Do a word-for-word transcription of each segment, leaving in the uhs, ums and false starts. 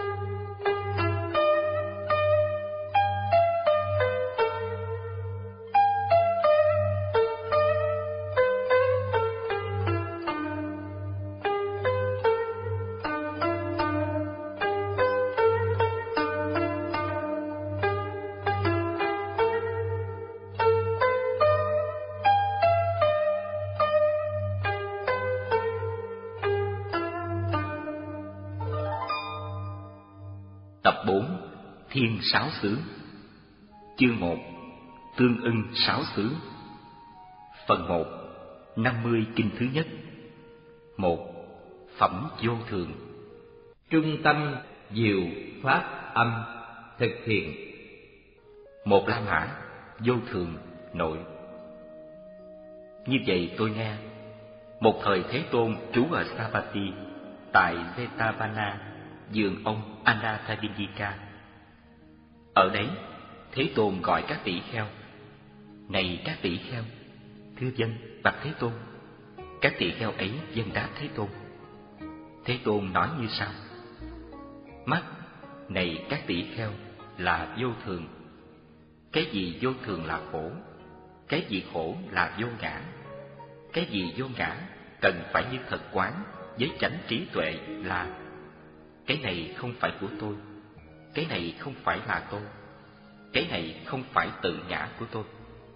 Tập bốn. Thiên Sáu Xứ. Chương một. Tương ưng sáu xứ. Phần một. Năm mươi kinh thứ nhất. Một. Phẩm vô thường. Trung tâm diệu pháp âm thực hiện. Một La Mã vô thường nội. Như vậy tôi nghe, một thời Thế Tôn trú ở Savatthi tại Jetavana, vườn ông Anathapindika. Ở đấy, Thế Tôn gọi các tỷ kheo: "Này các tỷ kheo, thưa dân bạch Thế Tôn." Các tỷ kheo ấy vâng đáp Thế Tôn. Thế Tôn nói như sau: "Mắt, này các tỷ kheo, là vô thường. Cái gì vô thường là khổ, cái gì khổ là vô ngã. Cái gì vô ngã cần phải như thật quán với chánh trí tuệ là: cái này không phải của tôi, cái này không phải là tôi, cái này không phải tự ngã của tôi."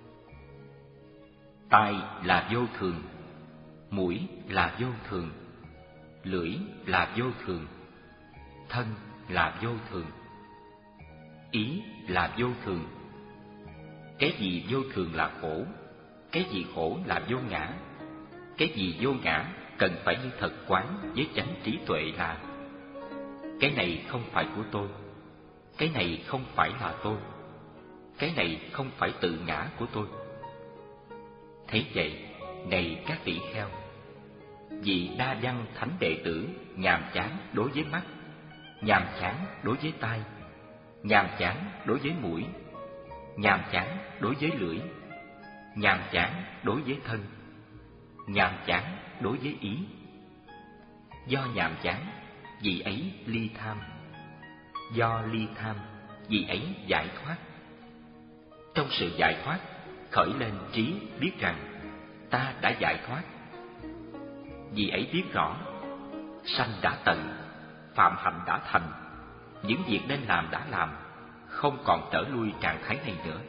Tai là vô thường, mũi là vô thường, lưỡi là vô thường, thân là vô thường, ý là vô thường. Cái gì vô thường là khổ, cái gì khổ là vô ngã. Cái gì vô ngã cần phải như thật quán với chánh trí tuệ là: cái này không phải của tôi, cái này không phải là tôi, cái này không phải tự ngã của tôi. Thế vậy, này các tỷ kheo, vì đa văn thánh đệ tử nhàm chán đối với mắt, nhàm chán đối với tai, nhàm chán đối với mũi, nhàm chán đối với lưỡi, nhàm chán đối với thân, nhàm chán đối với ý. Do nhàm chán, vì ấy ly tham. Do ly tham, vì ấy giải thoát. Trong sự giải thoát, khởi lên trí biết rằng ta đã giải thoát. Vì ấy biết rõ, sanh đã tận, phạm hạnh đã thành. Những việc nên làm đã làm, không còn trở lui trạng thái này nữa.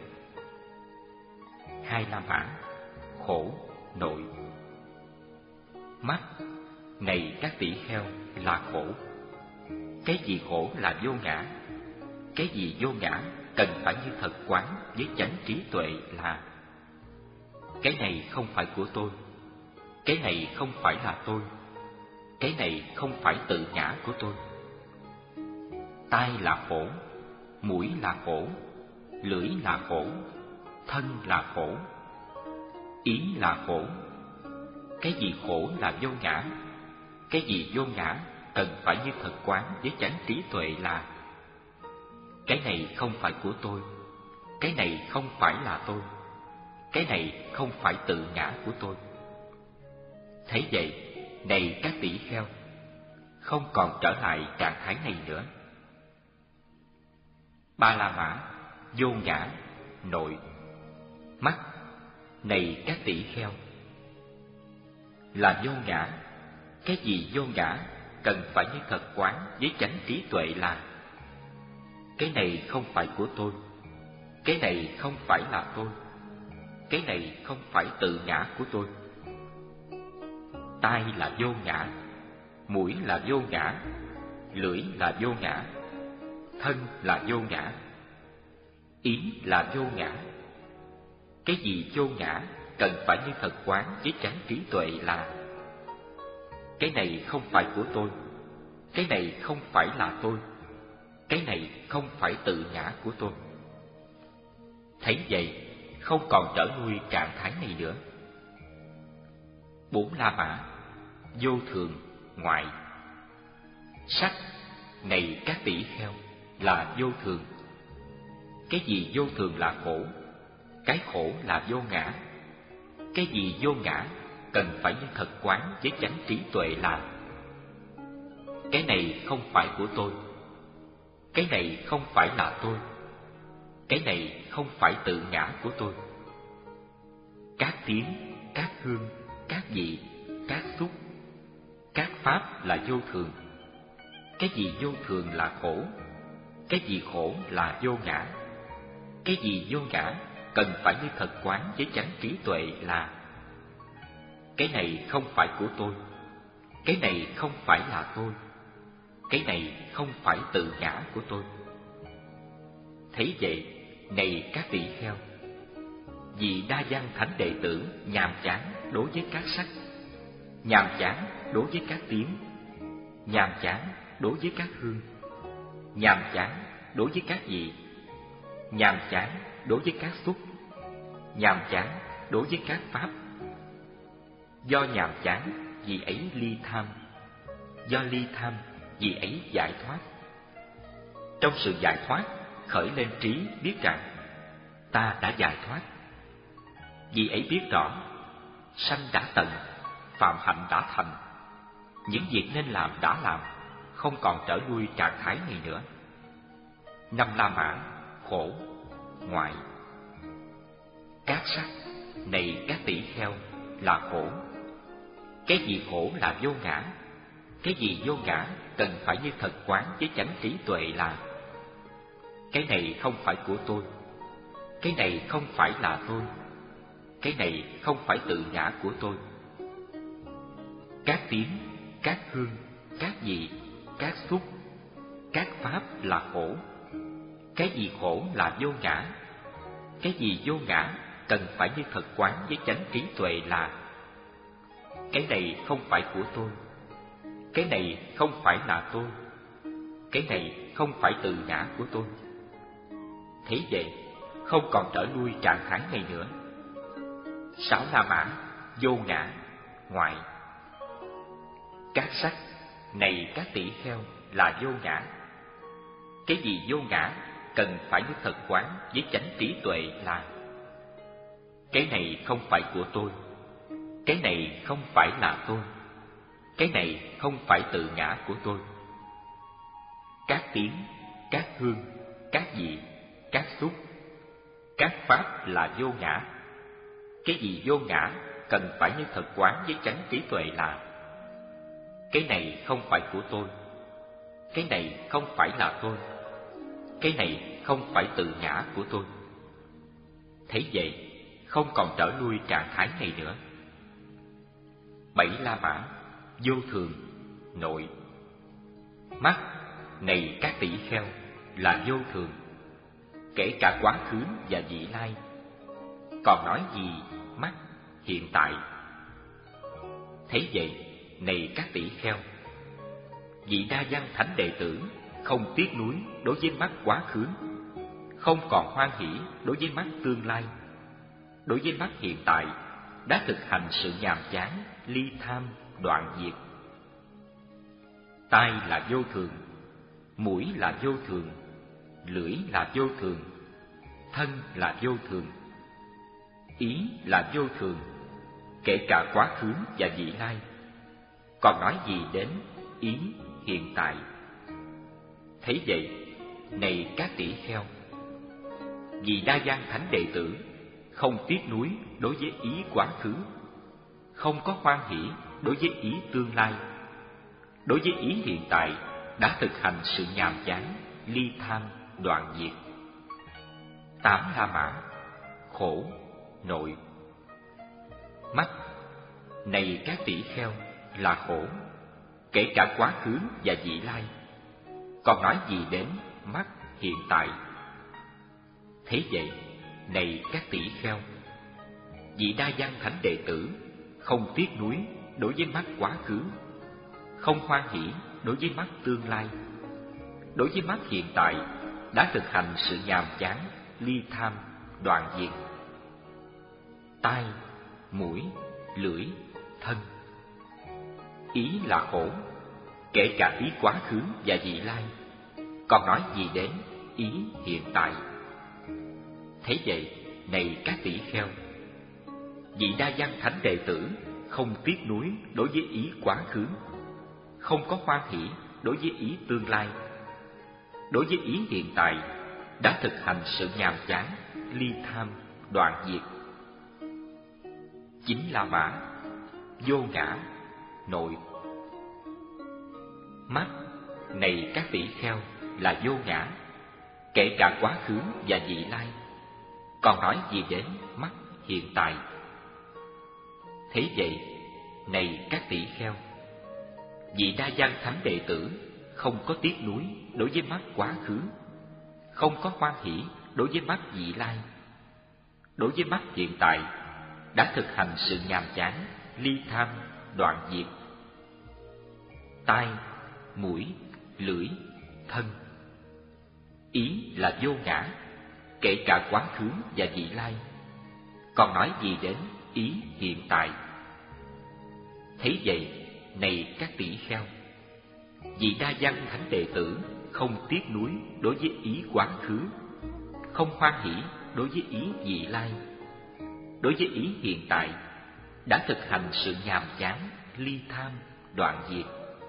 Hai La Mã, khổ, nội. Mắt, này các tỷ kheo, là khổ. Cái gì khổ là vô ngã. Cái gì vô ngã cần phải như thật quán với chánh trí tuệ là: cái này không phải của tôi, cái này không phải là tôi, cái này không phải tự ngã của tôi. Tai là khổ, mũi là khổ, lưỡi là khổ, thân là khổ, ý là khổ. Cái gì khổ là vô ngã. Cái gì vô ngã cần phải như thật quán với chánh trí tuệ là: cái này không phải của tôi, cái này không phải là tôi, cái này không phải tự ngã của tôi. Thế vậy, này các tỷ kheo, không còn trở lại trạng thái này nữa. Ba La Mã, vô ngã, nội. Mắt, này các tỷ kheo, là vô ngã. Cái gì vô ngã cần phải như thật quán với chánh trí tuệ là: cái này không phải của tôi, cái này không phải là tôi, cái này không phải tự ngã của tôi. Tai là vô ngã, mũi là vô ngã, lưỡi là vô ngã, thân là vô ngã, ý là vô ngã. Cái gì vô ngã cần phải như thật quán với chánh trí tuệ là: cái này không phải của tôi, cái này không phải là tôi, cái này không phải tự ngã của tôi. Thấy vậy, không còn trở lui trạng thái này nữa. Bốn La Mã, vô thường, ngoại. Sắc, này các tỷ kheo, là vô thường. Cái gì vô thường là khổ, cái khổ là vô ngã. Cái gì vô ngã cần phải như thật quán với chánh trí tuệ là: cái này không phải của tôi, Cái này không phải là tôi. Cái này không phải tự ngã của tôi. Các tiếng, các hương, các vị, các xúc, các pháp là vô thường. Cái gì vô thường là khổ. Cái gì khổ là vô ngã. Cái gì vô ngã cần phải như thật quán với chánh trí tuệ là cái này không phải của tôi. Cái này không phải là tôi. Cái này không phải tự ngã của tôi. Thấy vậy, này các tỳ kheo, vì đa văn thánh đệ tử nhàm chán đối với các sắc, nhàm chán đối với các tiếng, nhàm chán đối với các hương, nhàm chán đối với các vị, nhàm chán đối với các xúc, nhàm chán đối với các pháp. Do nhàm chán, vì ấy ly tham. Do ly tham, vì ấy giải thoát. Trong sự giải thoát, khởi lên trí biết rằng ta đã giải thoát. Vì ấy biết rõ, sanh đã tận, phạm hạnh đã thành. Những việc nên làm đã làm, không còn trở lui trạng thái này nữa. Năm la mã, khổ, ngoại. Các sắc, này các tỷ kheo, là khổ. Cái gì khổ là vô ngã. Cái gì vô ngã cần phải như thật quán với chánh trí tuệ là cái này không phải của tôi. Cái này không phải là tôi. Cái này không phải tự ngã của tôi. Các tiếng, các hương, các vị, các xúc, các pháp là khổ. Cái gì khổ là vô ngã. Cái gì vô ngã cần phải như thật quán với chánh trí tuệ là cái này không phải của tôi. Cái này không phải là tôi. Cái này không phải tự ngã của tôi. Thế vậy, không còn trở lui trạng thái này nữa. Sáu la mã, vô ngã, ngoại. Các sắc, này các tỷ kheo, là vô ngã. Cái gì vô ngã cần phải như thật quán với chánh trí tuệ là cái này không phải của tôi. Cái này không phải là tôi. Cái này không phải tự ngã của tôi. Các tiếng, các hương, các vị, các xúc, các pháp là vô ngã. Cái gì vô ngã cần phải như thật quán với chánh trí tuệ là cái này không phải của tôi. Cái này không phải là tôi. Cái này không phải tự ngã của tôi. Thấy vậy, không còn trở lui trạng thái này nữa. Bảy la mã, vô thường, nội. Mắt, này các tỷ kheo, là vô thường, kể cả quá khứ và vị lai. Còn nói gì mắt hiện tại? Thấy vậy, này các tỷ kheo, vị đa văn thánh đệ tử không tiếc nuối đối với mắt quá khứ, không còn hoan hỷ đối với mắt tương lai. Đối với mắt hiện tại, đã thực hành sự nhàm chán, ly tham, đoạn diệt. Tai là vô thường, mũi là vô thường, lưỡi là vô thường, thân là vô thường, ý là vô thường, kể cả quá khứ và vị lai. Còn nói gì đến ý hiện tại? Thấy vậy, này các tỷ kheo, vì đa văn thánh đệ tử không tiếc nuối đối với ý quá khứ, không có hoan hỷ đối với ý tương lai. Đối với ý hiện tại, đã thực hành sự nhàm chán, ly tham, đoạn diệt. Tám la mã, khổ, nội. Mắt, này các tỷ kheo, là khổ, kể cả quá khứ và vị lai. Còn nói gì đến mắt hiện tại? Thế vậy, này các tỷ kheo, vị đa văn thánh đệ tử không tiếc nuối đối với mắt quá khứ, không hoan hỷ đối với mắt tương lai. Đối với mắt hiện tại, đã thực hành sự nhàm chán, ly tham, đoạn diệt. Tai, mũi, lưỡi, thân. Ý là khổ, kể cả ý quá khứ và vị lai. Còn nói gì đến ý hiện tại? Thế vậy, này các tỷ kheo, vị đa văn thánh đệ tử không tiếc nuối đối với ý quá khứ, không có hoan hỷ đối với ý tương lai. đối với ý hiện tại, đã thực hành sự nhàm chán, ly tham, đoạn diệt. Chín La Mã, vô ngã, nội. Mắt, này các tỷ kheo, là vô ngã, kể cả quá khứ và vị lai. Còn nói gì đến mắt hiện tại? Thế vậy, này các tỷ kheo, vị Đa Văn Thánh đệ tử không có tiếc nuối đối với mắt quá khứ, không có hoan hỷ đối với mắt vị lai. Đối với mắt hiện tại, đã thực hành sự nhàm chán, ly tham, đoạn diệt. Tai, mũi, lưỡi, thân. Ý là vô ngã, kể cả quá khứ và vị lai. Còn nói gì đến ý hiện tại? Thấy vậy, này các tỷ kheo, vị Đa Văn Thánh đệ tử không tiếc nuối đối với ý quá khứ, không hoan hỷ đối với ý vị lai. Đối với ý hiện tại, đã thực hành sự nhàm chán, ly tham, đoạn diệt.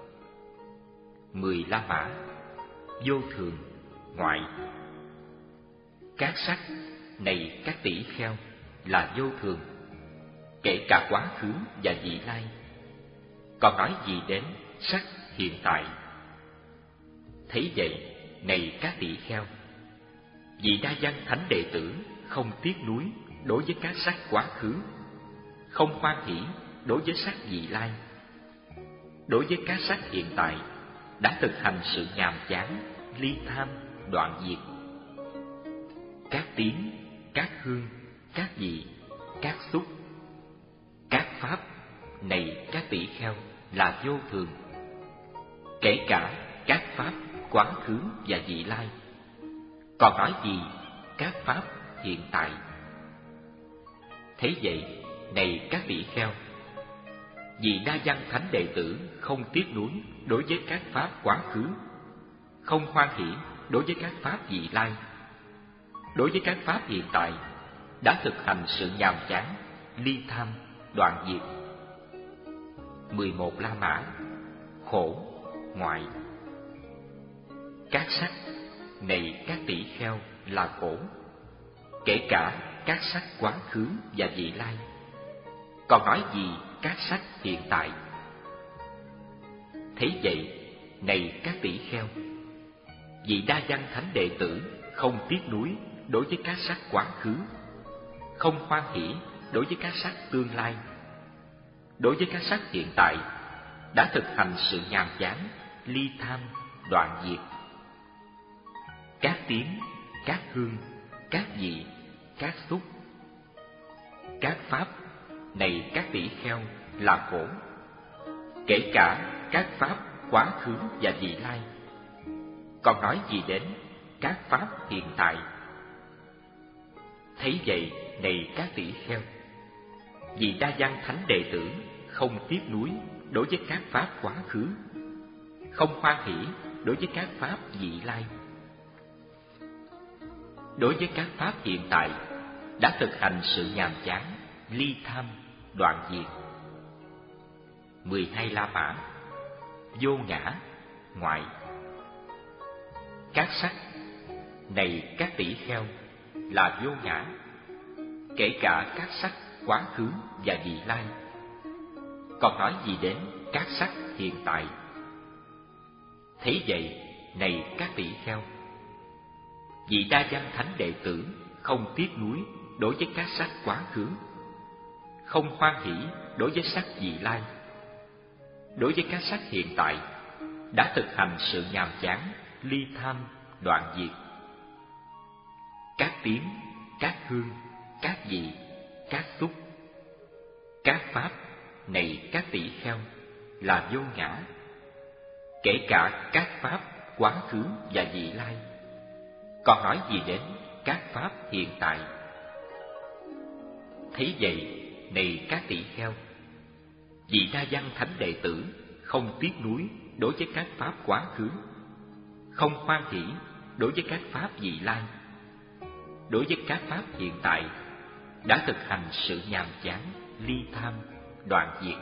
Mười La Mã, vô thường, ngoại. Các sắc, này các tỷ kheo, là vô thường, kể cả quá khứ và vị lai. Còn nói gì đến sắc hiện tại? Thấy vậy, này các tỷ kheo, vị Đa Văn Thánh đệ tử không tiếc nuối đối với các sắc quá khứ, không hoan hỷ đối với sắc vị lai. Đối với các sắc hiện tại, đã thực hành sự nhàm chán, ly tham, đoạn diệt. Các tiếng, các hương, các vị, các xúc, các pháp, này các tỷ kheo, là vô thường, kể cả các pháp quá khứ và vị lai. Còn nói gì các pháp hiện tại? Thế vậy, này các tỷ kheo, vị Đa Văn Thánh đệ tử không tiếc nuối đối với các pháp quá khứ, không hoan hỷ đối với các pháp vị lai. Đối với các pháp hiện tại, đã thực hành sự nhàm chán, ly tham, đoạn diệt. Mười một La Mã, khổ, ngoại. Các sắc, này các tỷ kheo, là khổ, kể cả các sắc quá khứ và vị lai. Còn nói gì các sắc hiện tại? Thế vậy, này các tỷ kheo, vị Đa Văn Thánh đệ tử không tiếc nuối đối với các sắc quá khứ, không hoan hỷ đối với các sắc tương lai. Đối với các sắc hiện tại, đã thực hành sự nhàm chán, ly tham, đoạn diệt. Các tiếng, các hương, các vị, các xúc, các pháp, này các tỷ kheo, là khổ, kể cả các pháp quá khứ và vị lai. Còn nói gì đến các pháp hiện tại? Thấy vậy, này các tỷ kheo, vị Đa Văn Thánh đệ tử không tiếc nuối đối với các pháp quá khứ, không hoan hỷ đối với các pháp vị lai. Đối với các pháp hiện tại, đã thực hành sự nhàm chán, ly tham, đoạn diệt. Mười hai La Mã, vô ngã, ngoại. Các sắc, này các tỷ kheo, là vô ngã, kể cả các sắc quá khứ và vị lai. Còn nói gì đến các sắc hiện tại? Thế vậy, này các tỷ kheo, vị Đa Văn Thánh đệ tử không tiếc nuối đối với các sắc quá khứ, không hoan hỷ đối với sắc vị lai. Đối với các sắc hiện tại, đã thực hành sự nhàm chán, ly tham, đoạn diệt. Các tiếng, các hương, các vị, các xúc, các pháp, này các tỷ kheo, là vô ngã, kể cả các pháp quá khứ và vị lai. Còn nói gì đến các pháp hiện tại? Thấy vậy, này các tỷ kheo, vị Đa Văn Thánh đệ tử không tiếc nuối đối với các pháp quá khứ, không hoan hỷ đối với các pháp vị lai. Đối với các pháp hiện tại, đã thực hành sự nhàm chán, ly tham, đoạn diệt.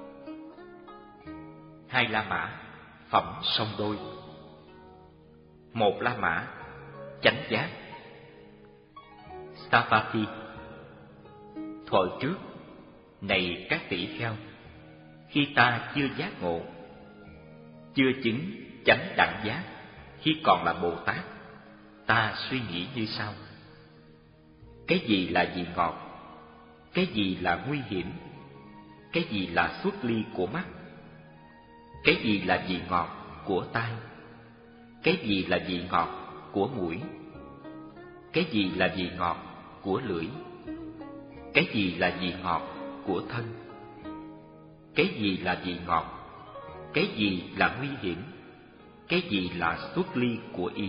Hai La Mã, phẩm song đôi. Một La Mã, chánh giác. Savatthi. Thuở trước, này các tỷ kheo, khi ta chưa giác ngộ, chưa chứng chánh đẳng giác, khi còn là Bồ Tát, ta suy nghĩ như sau: cái gì là vị ngọt? Cái gì là nguy hiểm? Cái gì là xuất ly của mắt? Cái gì là vị ngọt của tai? Cái gì là vị ngọt của mũi? Cái gì là vị ngọt của lưỡi? Cái gì là vị ngọt của thân? Cái gì là vị ngọt? Cái gì là nguy hiểm? Cái gì là xuất ly của ý?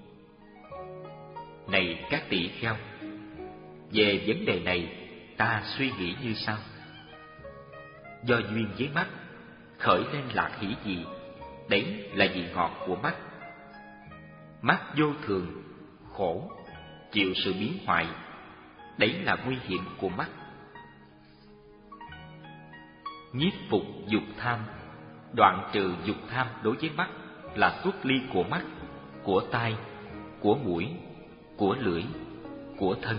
Này các tỷ kheo, về vấn đề này ta suy nghĩ như sau: do duyên với mắt khởi lên lạc hỷ gì, đấy là vị ngọt của mắt. Mắt vô thường, khổ, chịu sự biến hoại, đấy là nguy hiểm của mắt. Nhiếp phục dục tham, đoạn trừ dục tham đối với mắt là xuất ly của mắt, của tai, của mũi, của lưỡi, của thân.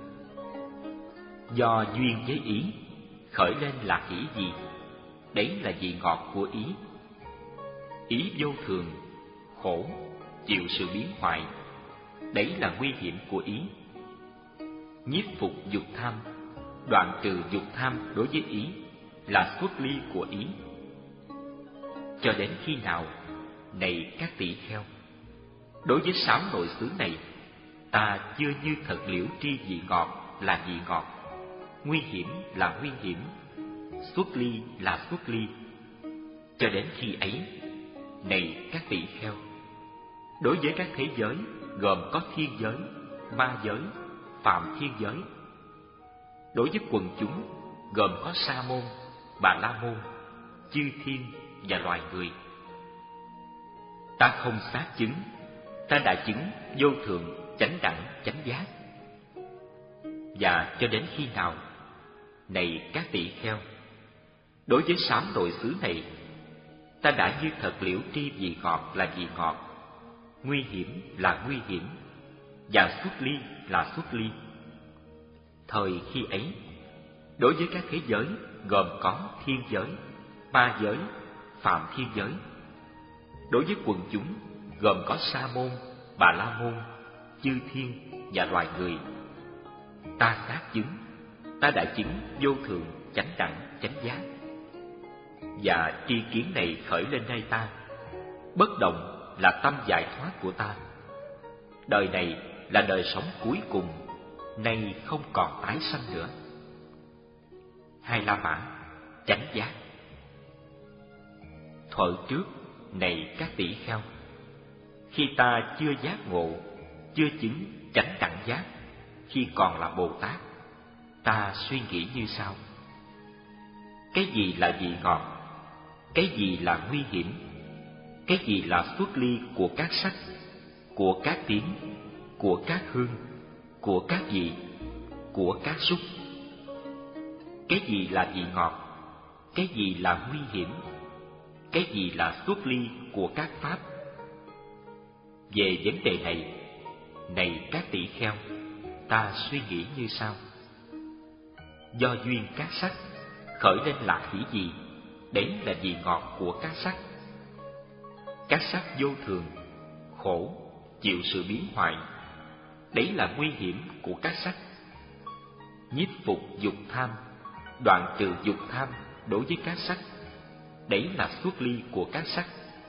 Do duyên với ý khởi lên lạc hỷ gì, đấy là vị ngọt của ý. Ý vô thường, khổ, chịu sự biến hoại, đấy là nguy hiểm của ý. Nhiếp phục dục tham, đoạn trừ dục tham đối với ý là xuất ly của ý. Cho đến khi nào, này các tỷ kheo, đối với sáu nội xứ này, ta chưa như thật liễu tri vị ngọt là vị ngọt, nguy hiểm là nguy hiểm, xuất ly là xuất ly. Cho đến khi ấy, này các tỷ kheo, đối với các thế giới gồm có thiên giới, ma giới, phạm thiên giới, đối với quần chúng gồm có sa môn, bà la môn, chư thiên và loài người, ta không xác chứng, ta đã chứng vô thượng chánh đẳng chánh giác. Và cho đến khi nào, này các tỷ kheo, đối với sáu nội xứ này, ta đã như thật liễu tri vị ngọt là vị ngọt, nguy hiểm là nguy hiểm, và xuất ly là xuất ly. Thời khi ấy, đối với các thế giới gồm có thiên giới, ma giới, phạm thiên giới, đối với quần chúng gồm có sa môn, bà la môn, chư thiên và loài người, ta xác chứng, ta đã chứng vô thượng chánh đẳng chánh giác. Và tri kiến này khởi lên nơi ta, bất động là tâm giải thoát của ta. Đời này là đời sống cuối cùng, nay không còn tái sanh nữa. Hai La Mã, chánh giác. Thuở trước, này các tỷ kheo, khi ta chưa giác ngộ, chưa chứng chánh đẳng giác, khi còn là Bồ Tát, ta suy nghĩ như sau: cái gì là vị ngọt? Cái gì là nguy hiểm? Cái gì là xuất ly của các sắc, của các tiếng, của các hương, của các vị, của các xúc? Cái gì là vị ngọt? Cái gì là nguy hiểm? Cái gì là xuất ly của các pháp? Về vấn đề này, này các tỷ kheo, ta suy nghĩ như sau: do duyên các sắc khởi lên lạc hỷ gì, đấy là vị ngọt của các sắc. Các sắc vô thường, khổ, chịu sự biến hoại, đấy là nguy hiểm của các sắc. Nhiếp phục dục tham, đoạn trừ dục tham đối với các sắc, đấy là xuất ly của các sắc.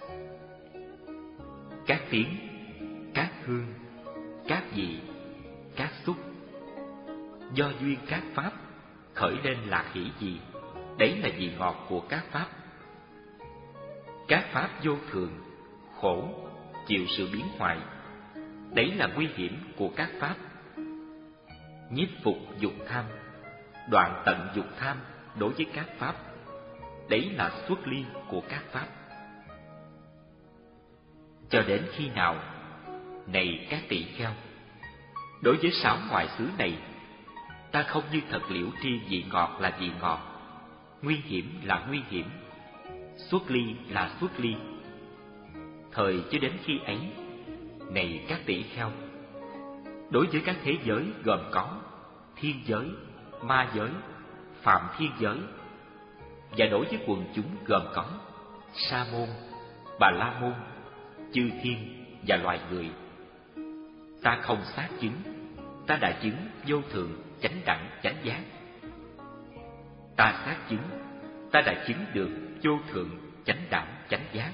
Các tiếng, các hương, các vị, các xúc, do duyên các pháp khởi lên lạc hỷ gì, đấy là vị ngọt của các pháp. Các pháp vô thường, khổ, chịu sự biến hoại, đấy là nguy hiểm của các pháp. Nhiếp phục dục tham, đoạn tận dục tham đối với các pháp, đấy là xuất ly của các pháp. Cho đến khi nào, này các tỷ kheo, đối với sáu ngoại xứ này, ta không như thật liễu tri vị ngọt là vị ngọt, nguy hiểm là nguy hiểm, xuất ly là xuất ly. Thời cho đến khi ấy, Này các tỷ kheo, đối với các thế giới gồm có thiên giới, ma giới, phạm thiên giới, và đối với quần chúng gồm có sa môn, bà la môn, chư thiên và loài người, ta không xác chứng, ta đã chứng vô thượng chánh đẳng chánh giác. Ta xác chứng, ta đã chứng được vô thượng chánh đẳng chánh giác.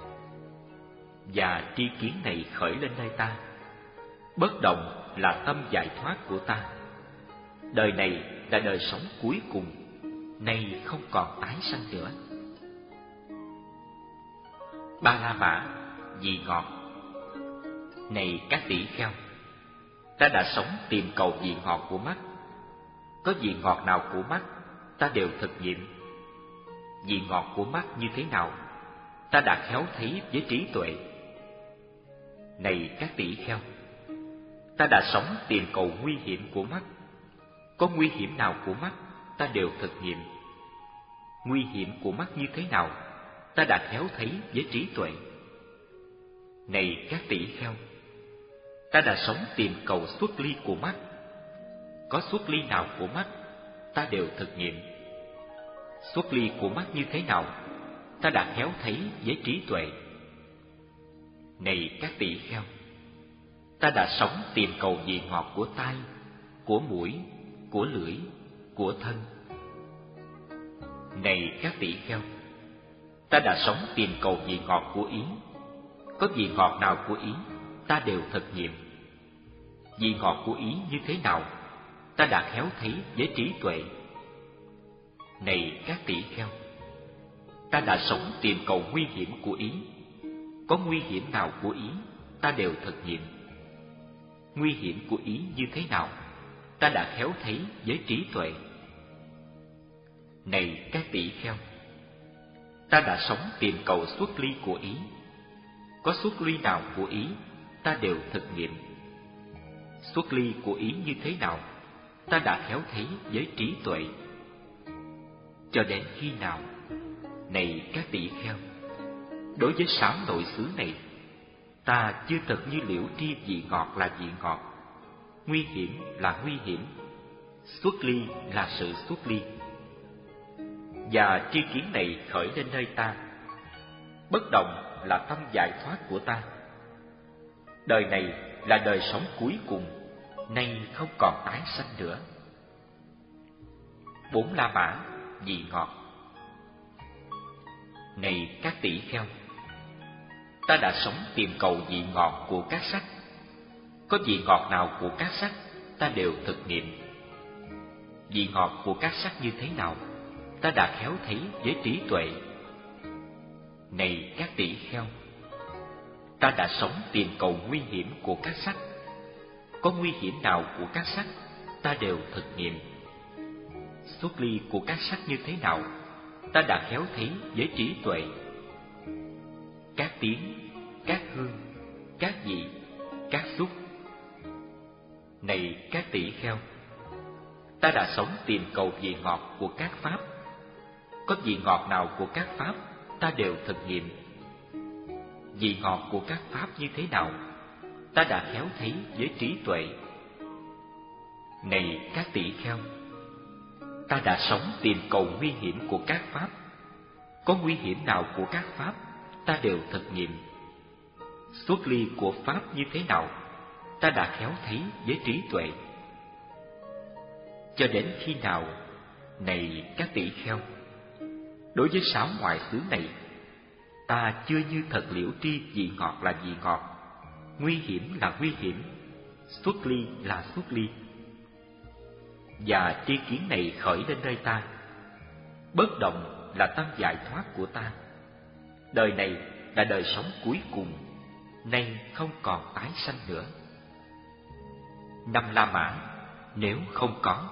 Và tri kiến này khởi lên nơi ta, bất động là tâm giải thoát của ta. Đời này là đời sống cuối cùng, nay không còn tái sanh nữa. Ba la mã, vị ngọt. Này các tỷ kheo, ta đã sống tìm cầu vị ngọt của mắt. Có vị ngọt nào của mắt, ta đều thực nghiệm. Vị ngọt của mắt như thế nào, ta đã khéo thấy với trí tuệ. Này các tỷ kheo, ta đã sống tìm cầu nguy hiểm của mắt. Có nguy hiểm nào của mắt, ta đều thực nghiệm. Nguy hiểm của mắt như thế nào, ta đã khéo thấy với trí tuệ. Này các tỷ kheo, ta đã sống tìm cầu xuất ly của mắt. Có xuất ly nào của mắt, ta đều thực nghiệm. Xuất ly của mắt như thế nào, ta đã khéo thấy với trí tuệ. Này các tỷ kheo, ta đã sống tìm cầu vị ngọt của tai, của mũi, của lưỡi, của thân. Này các tỷ kheo, ta đã sống tìm cầu vị ngọt của ý. Có vị ngọt nào của ý, ta đều thực nghiệm. Vị ngọt của ý như thế nào, ta đã khéo thấy với trí tuệ. Này các tỷ kheo, ta đã sống tìm cầu nguy hiểm của ý. Có nguy hiểm nào của ý, ta đều thực nghiệm. Nguy hiểm của ý như thế nào, ta đã khéo thấy với trí tuệ. Này các tỷ kheo, ta đã sống tìm cầu xuất ly của ý. Có xuất ly nào của ý, ta đều thực nghiệm. Xuất ly của ý như thế nào, ta đã khéo thấy với trí tuệ. Cho đến khi nào, này các tỷ kheo, đối với sáu nội xứ này, ta chưa thật như liễu tri vị ngọt là vị ngọt, nguy hiểm là nguy hiểm, xuất ly là sự xuất ly. Và tri kiến này khởi lên nơi ta, bất động là tâm giải thoát của ta. Đời này là đời sống cuối cùng, nay không còn tái sanh nữa. Bốn la mã, vị ngọt. Này các tỷ kheo, ta đã sống tìm cầu vị ngọt của các sắc. Có vị ngọt nào của các sắc, ta đều thực nghiệm. Vị ngọt của các sắc như thế nào, ta đã khéo thấy với trí tuệ. Này các tỷ kheo, ta đã sống tìm cầu nguy hiểm của các sắc. Có nguy hiểm nào của các sắc, ta đều thực nghiệm. Xuất ly của các sắc như thế nào, ta đã khéo thấy với trí tuệ. Các tiếng, các hương, các vị, các xúc. Này các tỷ kheo, ta đã sống tìm cầu vị ngọt của các pháp. Có vị ngọt nào của các pháp, ta đều thực nghiệm. Vị ngọt của các pháp như thế nào, ta đã khéo thấy với trí tuệ. Này các tỷ kheo, ta đã sống tìm cầu nguy hiểm của các pháp. Có nguy hiểm nào của các pháp, ta đều thực nghiệm. Xuất ly của pháp như thế nào, ta đã khéo thấy với trí tuệ. Cho đến khi nào, này các tỷ kheo, đối với sáu ngoại xứ này, ta chưa như thật liễu tri vị ngọt là vị ngọt, nguy hiểm là nguy hiểm, xuất ly là xuất ly. Và tri kiến này khởi lên nơi ta, bất động là tâm giải thoát của ta. Đời này là đời sống cuối cùng, nay không còn tái sanh nữa. Năm la mã, nếu không có.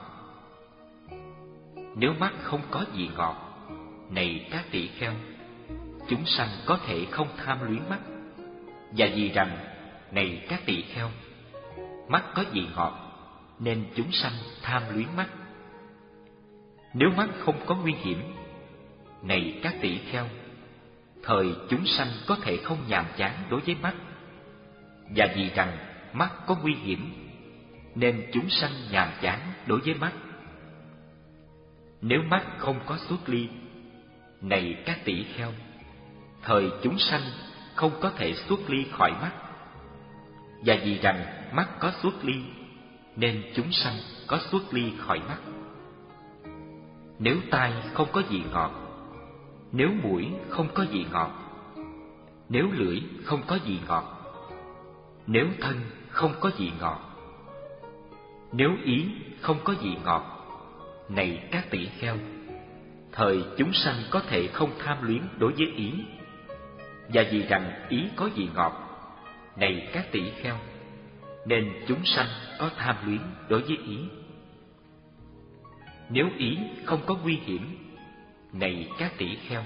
Nếu mắt không có vị ngọt, này các tỷ kheo, chúng sanh có thể không tham luyến mắt. Và vì rằng, này các tỷ kheo, mắt có vị ngọt, nên chúng sanh tham luyến mắt. Nếu mắt không có nguy hiểm, này các tỷ kheo, thời chúng sanh có thể không nhàm chán đối với mắt. Và vì rằng mắt có nguy hiểm, nên chúng sanh nhàm chán đối với mắt. Nếu mắt không có xuất ly, này các tỷ kheo, thời chúng sanh không có thể xuất ly khỏi mắt. Và vì rằng mắt có xuất ly, nên chúng sanh có xuất ly khỏi mắt. Nếu tai không có vị ngọt, nếu mũi không có vị ngọt, nếu lưỡi không có vị ngọt, nếu thân không có vị ngọt, nếu ý không có vị ngọt, này các tỷ kheo, thời chúng sanh có thể không tham luyến đối với ý. Và vì rằng ý có vị ngọt, này các tỷ kheo, nên chúng sanh có tham luyến đối với ý. Nếu ý không có nguy hiểm, này các tỷ kheo,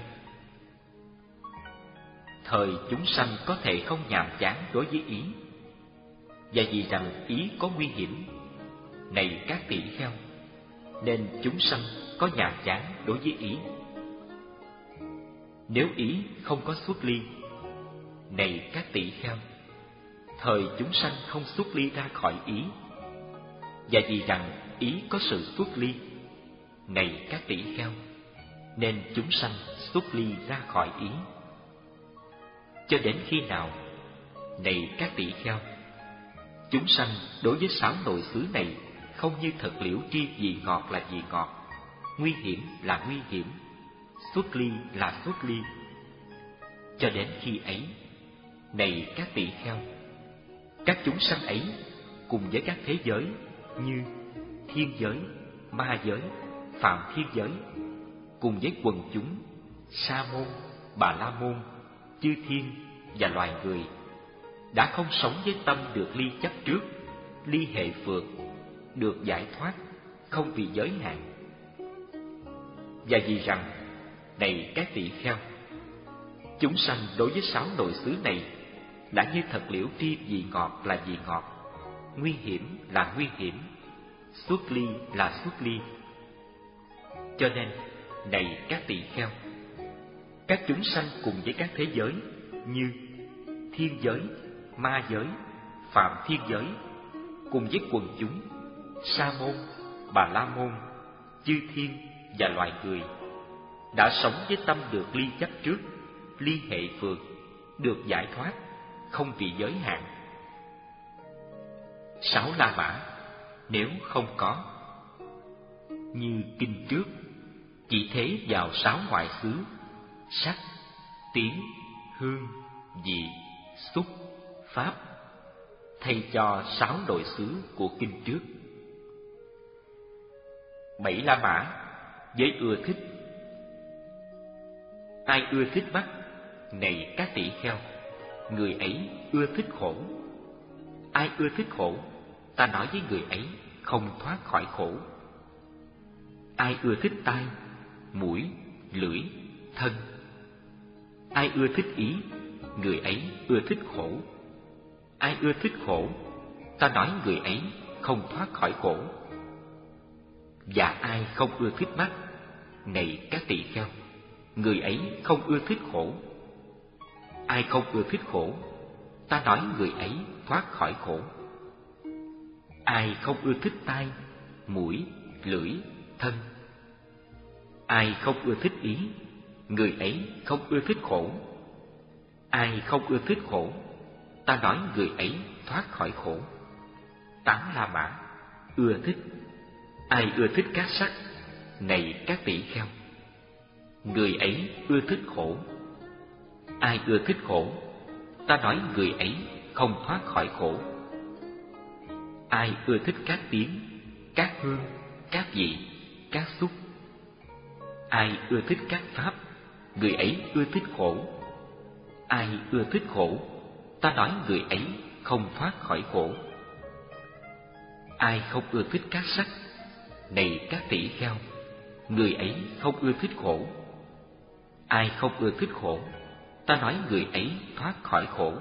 thời chúng sanh có thể không nhàm chán đối với ý. Và vì rằng ý có nguy hiểm, này các tỷ kheo, nên chúng sanh có nhàm chán đối với ý. Nếu ý không có xuất ly, này các tỷ kheo, thời chúng sanh không xuất ly ra khỏi ý. Và vì rằng ý có sự xuất ly, này các tỷ kheo, nên chúng sanh xuất ly ra khỏi ý. Cho đến khi nào, này các tỷ kheo, chúng sanh đối với sáu nội xứ này không như thật liễu tri vị ngọt là vị ngọt, nguy hiểm là nguy hiểm, xuất ly là xuất ly. Cho đến khi ấy, này các tỷ kheo, các chúng sanh ấy cùng với các thế giới như thiên giới, ma giới, phạm thiên giới, cùng với quần chúng, sa môn, bà la môn, chư thiên và loài người, đã không sống với tâm được ly chấp trước, ly hệ phược, được giải thoát, không vì giới hạn. Và vì rằng, này các tỷ kheo, chúng sanh đối với sáu nội xứ này đã như thật liễu tri vị ngọt là vị ngọt, nguy hiểm là nguy hiểm, xuất ly là xuất ly. Cho nên, này các tỷ kheo, các chúng sanh cùng với các thế giới như thiên giới, ma giới, phạm thiên giới, cùng với quần chúng, sa môn, bà la môn, chư thiên và loài người, đã sống với tâm được ly chấp trước, ly hệ phược, được giải thoát, không vì giới hạn. Sáu la mã nếu không có, như kinh trước, chỉ thế vào sáu ngoại xứ: sắc, tiếng, hương, vị, xúc, pháp, thay cho sáu nội xứ của kinh trước. Bảy la mã với ưa thích. Ai ưa thích mắt, này các tỷ kheo, người ấy ưa thích khổ. Ai ưa thích khổ, ta nói với người ấy không thoát khỏi khổ. Ai ưa thích tai, mũi, lưỡi, thân. Ai ưa thích ý, người ấy ưa thích khổ. Ai ưa thích khổ, ta nói người ấy không thoát khỏi khổ. Và ai không ưa thích mắt, này các tỷ kheo, người ấy không ưa thích khổ. Ai không ưa thích khổ, ta nói người ấy thoát khỏi khổ. Ai không ưa thích tai, mũi, lưỡi, thân. Ai không ưa thích ý, người ấy không ưa thích khổ. Ai không ưa thích khổ, ta nói người ấy thoát khỏi khổ. Tám la mã ưa thích. Ai ưa thích các sắc, này các tỷ kheo, người ấy ưa thích khổ. Ai ưa thích khổ, ta nói người ấy không thoát khỏi khổ. Ai ưa thích các tiếng, các hương, các vị, các xúc. Ai ưa thích các pháp, người ấy ưa thích khổ. Ai ưa thích khổ, ta nói người ấy không thoát khỏi khổ. Ai không ưa thích các sắc, này các tỷ kheo, người ấy không ưa thích khổ. Ai không ưa thích khổ, ta nói người ấy thoát khỏi khổ.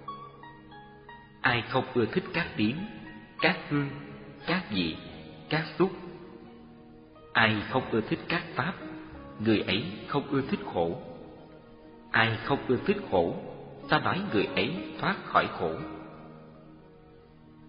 Ai không ưa thích các tiếng, các hương, các vị, các xúc. Ai không ưa thích các pháp, người ấy không ưa thích khổ. Ai không ưa thích khổ, ta nói người ấy thoát khỏi khổ.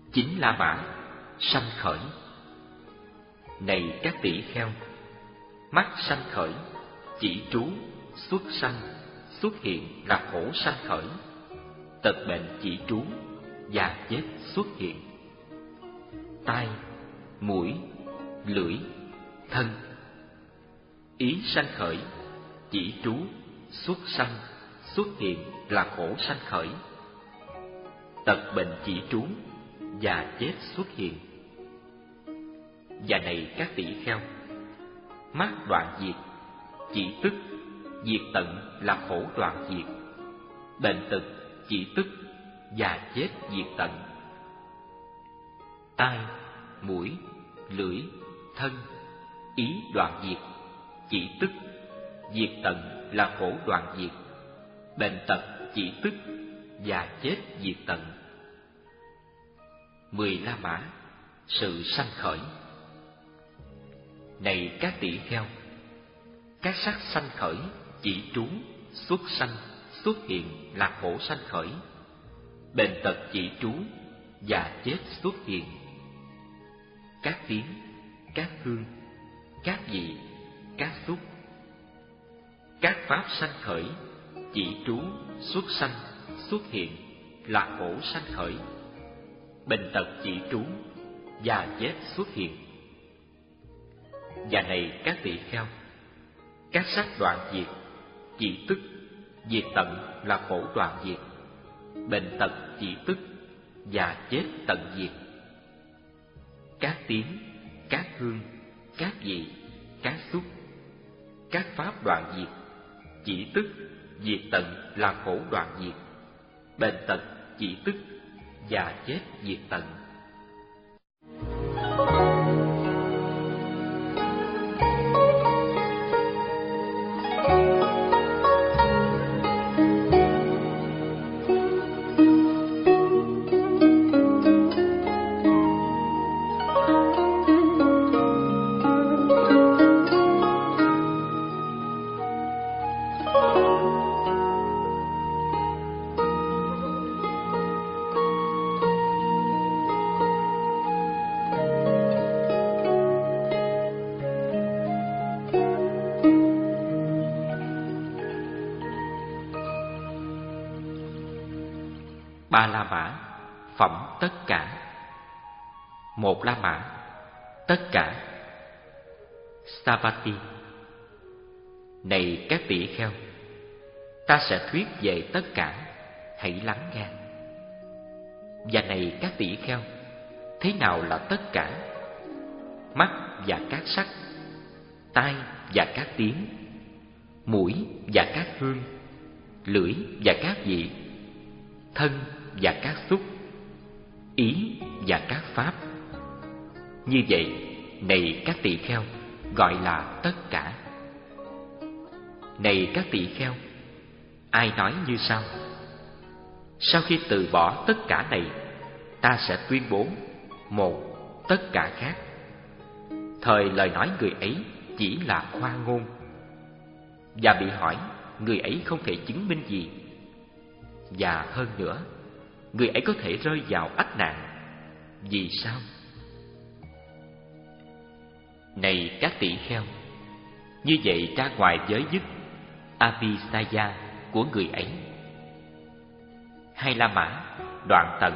Chín La Mã sanh khởi. Này các tỷ kheo, mắt sanh khởi, chỉ trú, xuất sanh, xuất hiện là khổ sanh khởi. Tật bệnh chỉ trú, già chết xuất hiện. Tai, mũi, lưỡi, thân, ý sanh khởi, chỉ trú, xuất sanh, xuất hiện là khổ sanh khởi. Tật bệnh chỉ trú, già chết xuất hiện. Và này các tỷ kheo, mắt đoạn diệt, chỉ tức, diệt tận là khổ đoạn diệt. Bệnh tật chỉ tức, già chết diệt tận. Tai, mũi, lưỡi, thân, ý đoạn diệt, chỉ tức, diệt tận là khổ đoạn diệt. Bệnh tật chỉ tức, già chết diệt tận. Mười La Mã sự sanh khởi. Này các tỷ kheo, các sắc sanh khởi, chỉ trú, xuất sanh, xuất hiện là khổ sanh khởi. Bệnh tật chỉ trú, già chết xuất hiện. Các tiếng, các hương, các vị, các xúc, các pháp sanh khởi, chỉ trú, xuất sanh, xuất hiện là khổ sanh khởi. Bệnh tật chỉ trú, già chết xuất hiện. Và này các tỷ kheo, các sắc đoạn diệt, chỉ tức, diệt tận là khổ đoạn diệt. Bệnh tật chỉ tức, già chết tận diệt. Các tiếng, các hương, các vị, các xúc, các pháp đoạn diệt, chỉ tức, diệt tận là khổ đoạn diệt. Bệnh tật chỉ tức, già chết diệt tận. Ba La Mã phẩm tất cả. Một La Mã tất cả. Savatthi. Này các tỷ kheo, ta sẽ thuyết về tất cả, hãy lắng nghe. Và này các tỷ kheo, thế nào là tất cả? Mắt và các sắc, tai và các tiếng, mũi và các hương, lưỡi và các vị, thân và các xúc, ý và các pháp. Như vậy, này các tỷ kheo, gọi là tất cả. Này các tỷ kheo, ai nói như sau: sau khi từ bỏ tất cả này, ta sẽ tuyên bố một tất cả khác. Thời lời nói người ấy chỉ là khoa ngôn. Và bị hỏi, người ấy không thể chứng minh gì. Và hơn nữa, người ấy có thể rơi vào ách nạn. Vì sao? Này các tỷ kheo, như vậy ra ngoài giới dứt Abhisaya của người ấy. Hai La Mã đoạn tận.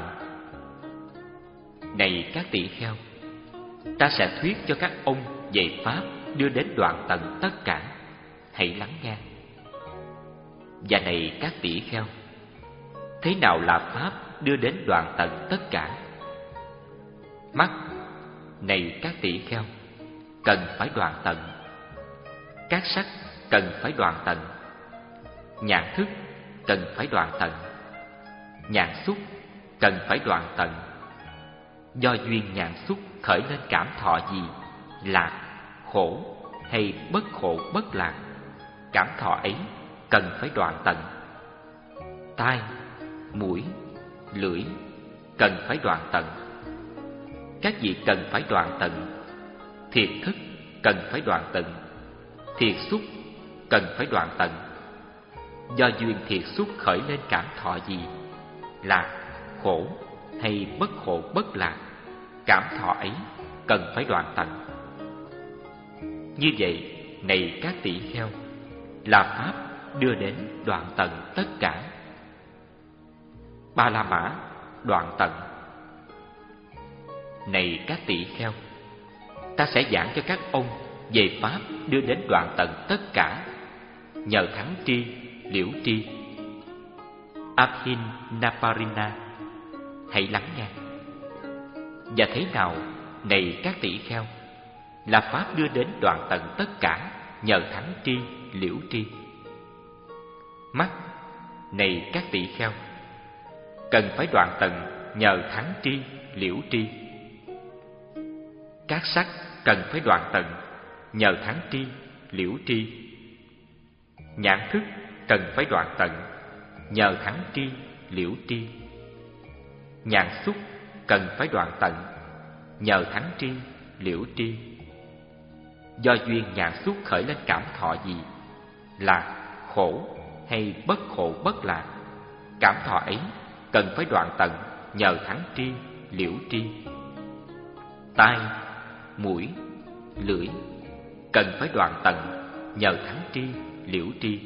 Này các tỷ kheo, ta sẽ thuyết cho các ông về pháp đưa đến đoạn tận tất cả, hãy lắng nghe. Và này các tỷ kheo, thế nào là pháp đưa đến đoạn tận tất cả? Mắt, này các tỷ kheo, cần phải đoạn tận. Các sắc cần phải đoạn tận. Nhãn thức cần phải đoạn tận. Nhãn xúc cần phải đoạn tận. Do duyên nhãn xúc khởi lên cảm thọ gì, lạc, khổ hay bất khổ bất lạc, cảm thọ ấy cần phải đoạn tận. Tai, mũi, lưỡi cần phải đoạn tận. Các vị cần phải đoạn tận. Thiệt thức cần phải đoạn tận. Thiệt xúc cần phải đoạn tận. Do duyên thiệt xúc khởi lên cảm thọ gì, lạc, khổ hay bất khổ bất lạc, cảm thọ ấy cần phải đoạn tận. Như vậy, này các tỷ kheo, là pháp đưa đến đoạn tận tất cả. Ba La Mã đoạn tận. Này các tỷ kheo, ta sẽ giảng cho các ông về pháp đưa đến đoạn tận tất cả, nhờ thắng tri, liễu tri. Abhinaparina, hãy lắng nghe. Và thế nào, này các tỷ kheo, là pháp đưa đến đoạn tận tất cả, nhờ thắng tri, liễu tri. Mắt, này các tỷ kheo, cần phải đoạn tận nhờ thắng tri, liễu tri. Các sắc cần phải đoạn tận nhờ thắng tri, liễu tri. Nhãn thức cần phải đoạn tận nhờ thắng tri, liễu tri. Nhãn xúc cần phải đoạn tận nhờ thắng tri, liễu tri. Do duyên nhãn xúc khởi lên cảm thọ gì, là khổ hay bất khổ bất lạc, cảm thọ ấy cần phải đoạn tận nhờ thắng tri, liễu tri. Tai, mũi, lưỡi cần phải đoạn tận nhờ thắng tri, liễu tri.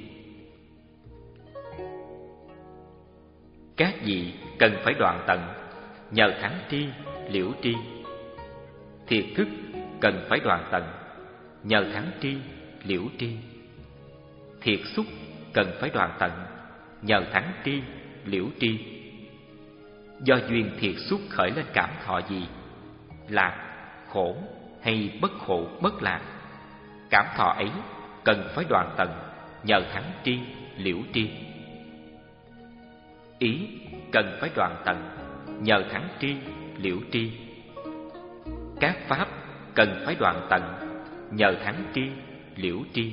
Các vị cần phải đoạn tận nhờ thắng tri, liễu tri. Thiệt thức cần phải đoạn tận nhờ thắng tri, liễu tri. Thiệt xúc cần phải đoạn tận nhờ thắng tri, liễu tri. Do duyên thiệt xúc khởi lên cảm thọ gì, lạc, khổ hay bất khổ bất lạc, cảm thọ ấy cần phải đoạn tận nhờ thắng tri, liễu tri. Ý cần phải đoạn tận nhờ thắng tri, liễu tri. Các pháp cần phải đoạn tận nhờ thắng tri, liễu tri.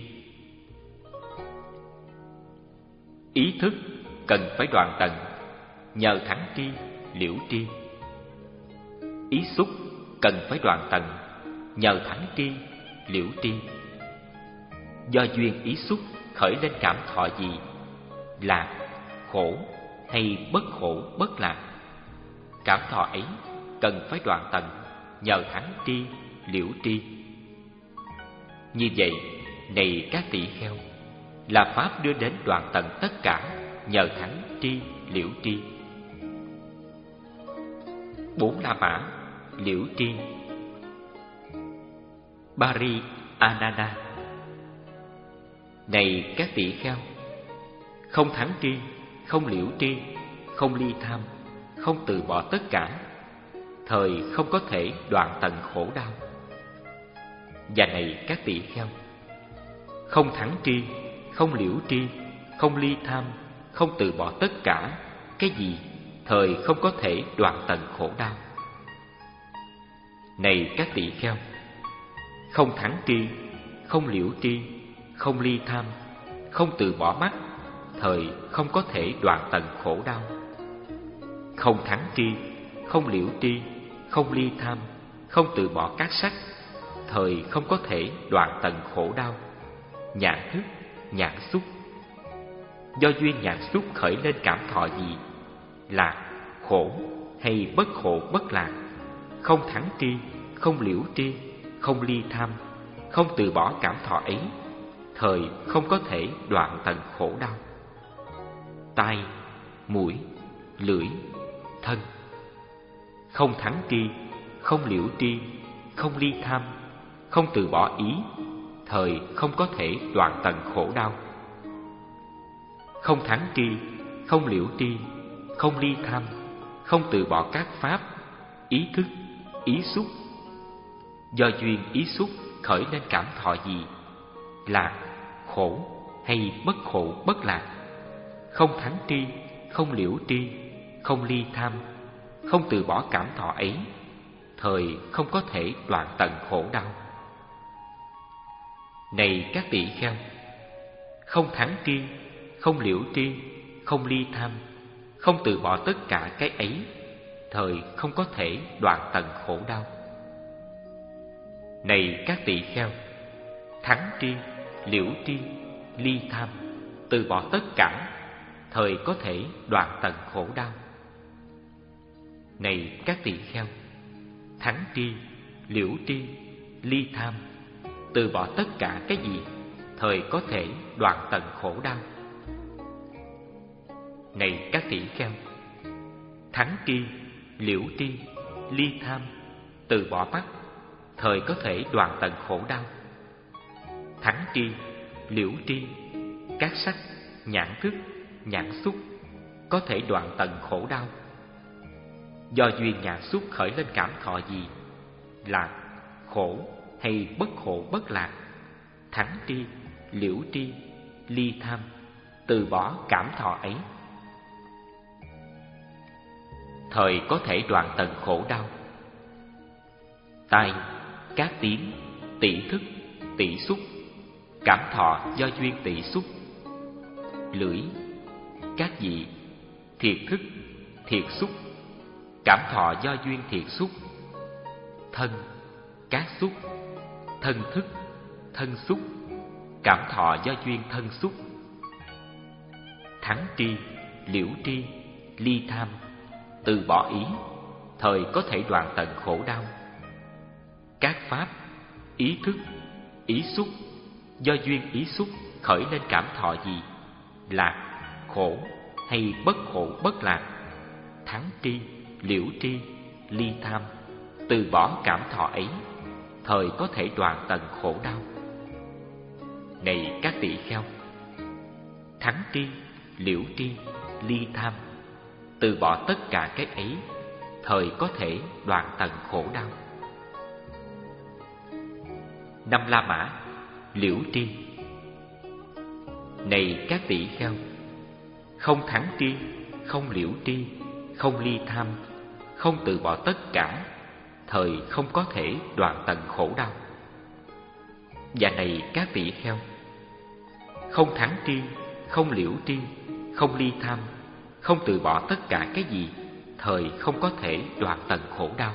Ý thức cần phải đoạn tận nhờ thắng tri, liễu tri. Ý xúc cần phải đoạn tận nhờ thắng tri, liễu tri. Do duyên ý xúc khởi lên cảm thọ gì, lạc, khổ hay bất khổ bất lạc, cảm thọ ấy cần phải đoạn tận nhờ thắng tri, liễu tri. Như vậy, này các tỷ kheo, là pháp đưa đến đoạn tận tất cả nhờ thắng tri, liễu tri. Bốn La Mã, liễu tri. Bari Ananda, này các tỷ kheo, không thắng tri, không liễu tri, không ly tham, không từ bỏ tất cả, thời không có thể đoạn tận khổ đau. Và này các tỷ kheo, không thắng tri, không liễu tri, không ly tham, không từ bỏ tất cả, cái gì thời không có thể đoạn tận khổ đau. Này các tỷ kheo, không thắng tri, không liễu tri, không ly tham, không từ bỏ mắt, thời không có thể đoạn tận khổ đau. Không thắng tri, không liễu tri, không ly tham, không từ bỏ các sắc, thời không có thể đoạn tận khổ đau. Nhãn thức, nhãn xúc. Do duyên nhãn xúc khởi lên cảm thọ gì, lạc, khổ hay bất khổ bất lạc, không thắng tri, không liễu tri, không ly tham, không từ bỏ cảm thọ ấy, thời không có thể đoạn tận khổ đau. Tai, mũi, lưỡi, thân, không thắng tri, không liễu tri, không ly tham, không từ bỏ ý, thời không có thể đoạn tận khổ đau. Không thắng tri, không liễu tri, không ly tham, không từ bỏ các pháp, ý thức, ý xúc. Do duyên ý xúc khởi lên cảm thọ gì, lạc, khổ hay bất khổ bất lạc, không thắng tri, không liễu tri, không ly tham, không từ bỏ cảm thọ ấy, thời không có thể đoạn tận khổ đau. Này các tỷ kheo, không thắng tri, không liễu tri, không ly tham, không từ bỏ tất cả cái ấy, thời không có thể đoạn tận khổ đau. Này các tỷ kheo, thắng tri, liễu tri, ly tham, từ bỏ tất cả, thời có thể đoạn tận khổ đau. Này các tỳ kheo, thắng tri, liễu tri, ly tham, từ bỏ tất cả cái gì thời có thể đoạn tận khổ đau. Này các tỳ kheo, thắng tri, liễu tri, ly tham, từ bỏ mắt thời có thể đoạn tận khổ đau. Thắng tri, liễu tri, các sắc, nhãn thức, nhãn xúc có thể đoạn tận khổ đau. Do duyên nhãn xúc khởi lên cảm thọ gì, lạc, khổ hay bất khổ bất lạc, thắng tri, liễu tri, ly tham, từ bỏ cảm thọ ấy, thời có thể đoạn tận khổ đau. Tai, các tiếng, tỷ thức, tỷ xúc, cảm thọ do duyên tỷ xúc. Lưỡi, các vị, thiệt thức, thiệt xúc, cảm thọ do duyên thiệt xúc. Thân, các xúc, thân thức, thân xúc, cảm thọ do duyên thân xúc. Thắng tri, liễu tri, ly tham, từ bỏ ý, thời có thể đoạn tận khổ đau. Các pháp, ý thức, ý xúc, do duyên ý xúc khởi lên cảm thọ gì, lạc, khổ hay bất khổ bất lạc, thắng tri, liễu tri, ly tham, từ bỏ cảm thọ ấy, thời có thể đoạn tận khổ đau. Này các tỳ kheo, thắng tri, liễu tri, ly tham, từ bỏ tất cả cái ấy, thời có thể đoạn tận khổ đau. Năm La Mã, liễu tri. Này các tỳ kheo, không thắng tri, không liễu tri, không ly tham, không từ bỏ tất cả, thời không có thể đoạn tận khổ đau. Và này các tỳ kheo, không thắng tri, không liễu tri, không ly tham, không từ bỏ tất cả cái gì, thời không có thể đoạn tận khổ đau.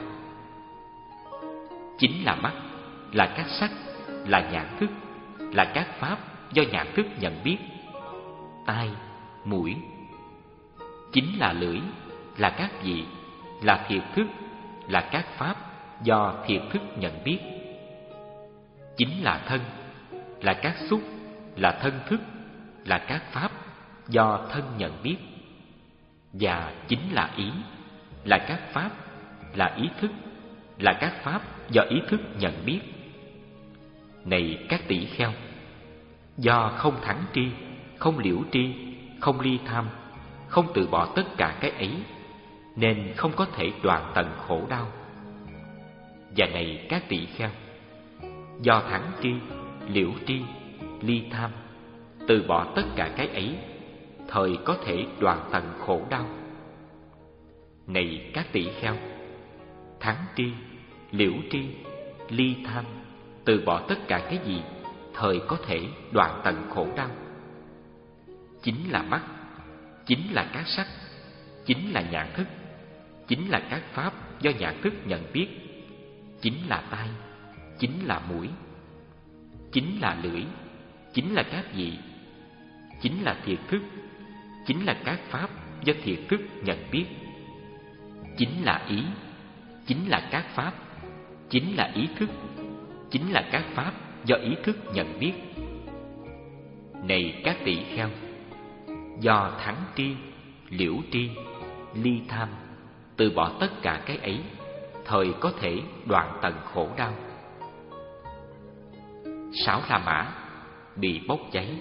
Chính là mắt, là các sắc, là nhãn thức, là các pháp do nhãn thức nhận biết. Tai, mũi, chính là lưỡi, là các vị, là thiệt thức, là các pháp do thiệt thức nhận biết. Chính là thân, là các xúc, là thân thức, là các pháp do thân nhận biết. Và chính là ý, là các pháp, là ý thức, là các pháp do ý thức nhận biết. Này các tỳ kheo, do không thắng tri, không liễu tri, không ly tham, không từ bỏ tất cả cái ấy, nên không có thể đoạn tận khổ đau. Và này các tỳ kheo, do thắng tri, liễu tri, ly tham, từ bỏ tất cả cái ấy, thời có thể đoạn tận khổ đau. Này các tỳ kheo, thắng tri, liễu tri, ly tham, từ bỏ tất cả cái gì, thời có thể đoạn tận khổ đau. Chính là mắt, chính là các sắc, chính là nhãn thức, chính là các pháp do nhãn thức nhận biết. Chính là tai, chính là mũi, chính là lưỡi, chính là các vị, chính là thiệt thức, chính là các pháp do thiệt thức nhận biết. Chính là ý, chính là các pháp, chính là ý thức, chính là các pháp do ý thức nhận biết. Này các tỳ kheo, do thắng tri, liễu tri, ly tham, từ bỏ tất cả cái ấy, thời có thể đoạn tận khổ đau. Sáu La Mã bị bốc cháy.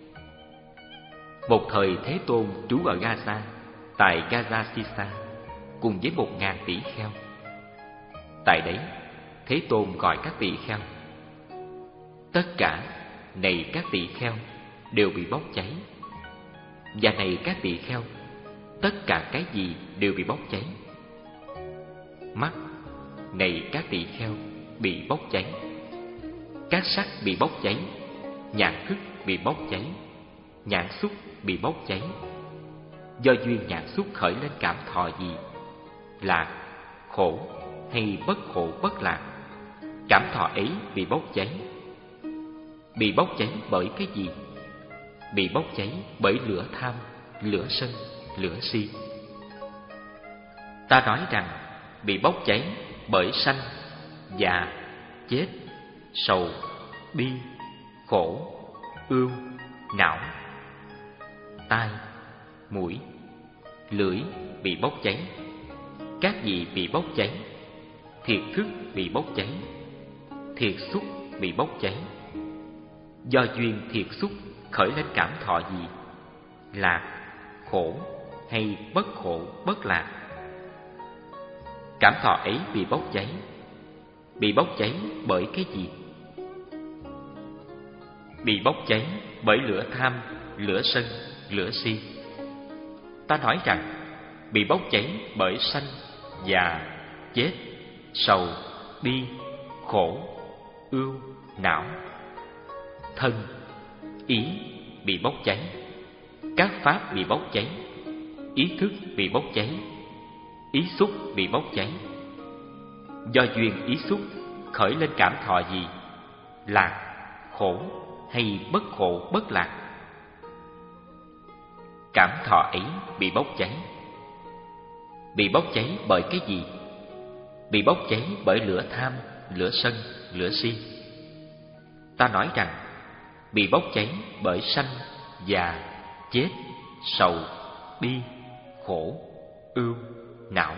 Một thời Thế Tôn trú ở Gaza, tại Gaza Sisa, cùng với một ngàn tỷ kheo. Tại đấy, Thế Tôn gọi các tỳ kheo. Tất cả, này các tỳ kheo, đều bị bốc cháy. Và này các tỳ kheo, tất cả cái gì đều bị bốc cháy. Mắt, này các tỳ kheo, bị bốc cháy. Các sắc bị bốc cháy, nhãn thức bị bốc cháy, nhãn xúc bị bốc cháy. Do duyên nhãn xúc khởi lên cảm thọ gì, lạc, khổ hay bất khổ bất lạc, cảm thọ ấy bị bốc cháy. Bị bốc cháy bởi cái gì? Bị bốc cháy bởi lửa tham, lửa sân, lửa si. Ta nói rằng bị bốc cháy bởi sanh, già, chết, sầu, bi, khổ, ưu, não. Tai, mũi, lưỡi bị bốc cháy. Các gì bị bốc cháy? Thiệt thức bị bốc cháy. Thiệt xúc bị bốc cháy. Do duyên thiệt xúc khởi lên cảm thọ gì? Lạc, khổ hay bất khổ bất lạc? Cảm thọ ấy bị bốc cháy. Bị bốc cháy bởi cái gì? Bị bốc cháy bởi lửa tham, lửa sân, lửa si. Ta nói rằng bị bốc cháy bởi sanh, già, chết, sầu, bi, khổ, ưu, não. Thân, ý bị bốc cháy. Các pháp bị bốc cháy. Ý thức bị bốc cháy. Ý xúc bị bốc cháy. Do duyên ý xúc khởi lên cảm thọ gì? Lạc, khổ hay bất khổ bất lạc? Cảm thọ ấy bị bốc cháy. Bị bốc cháy bởi cái gì? Bị bốc cháy bởi lửa tham, lửa sân, lửa si. Ta nói rằng bị bốc cháy bởi sanh, già, chết, sầu, bi, khổ, ưu, não.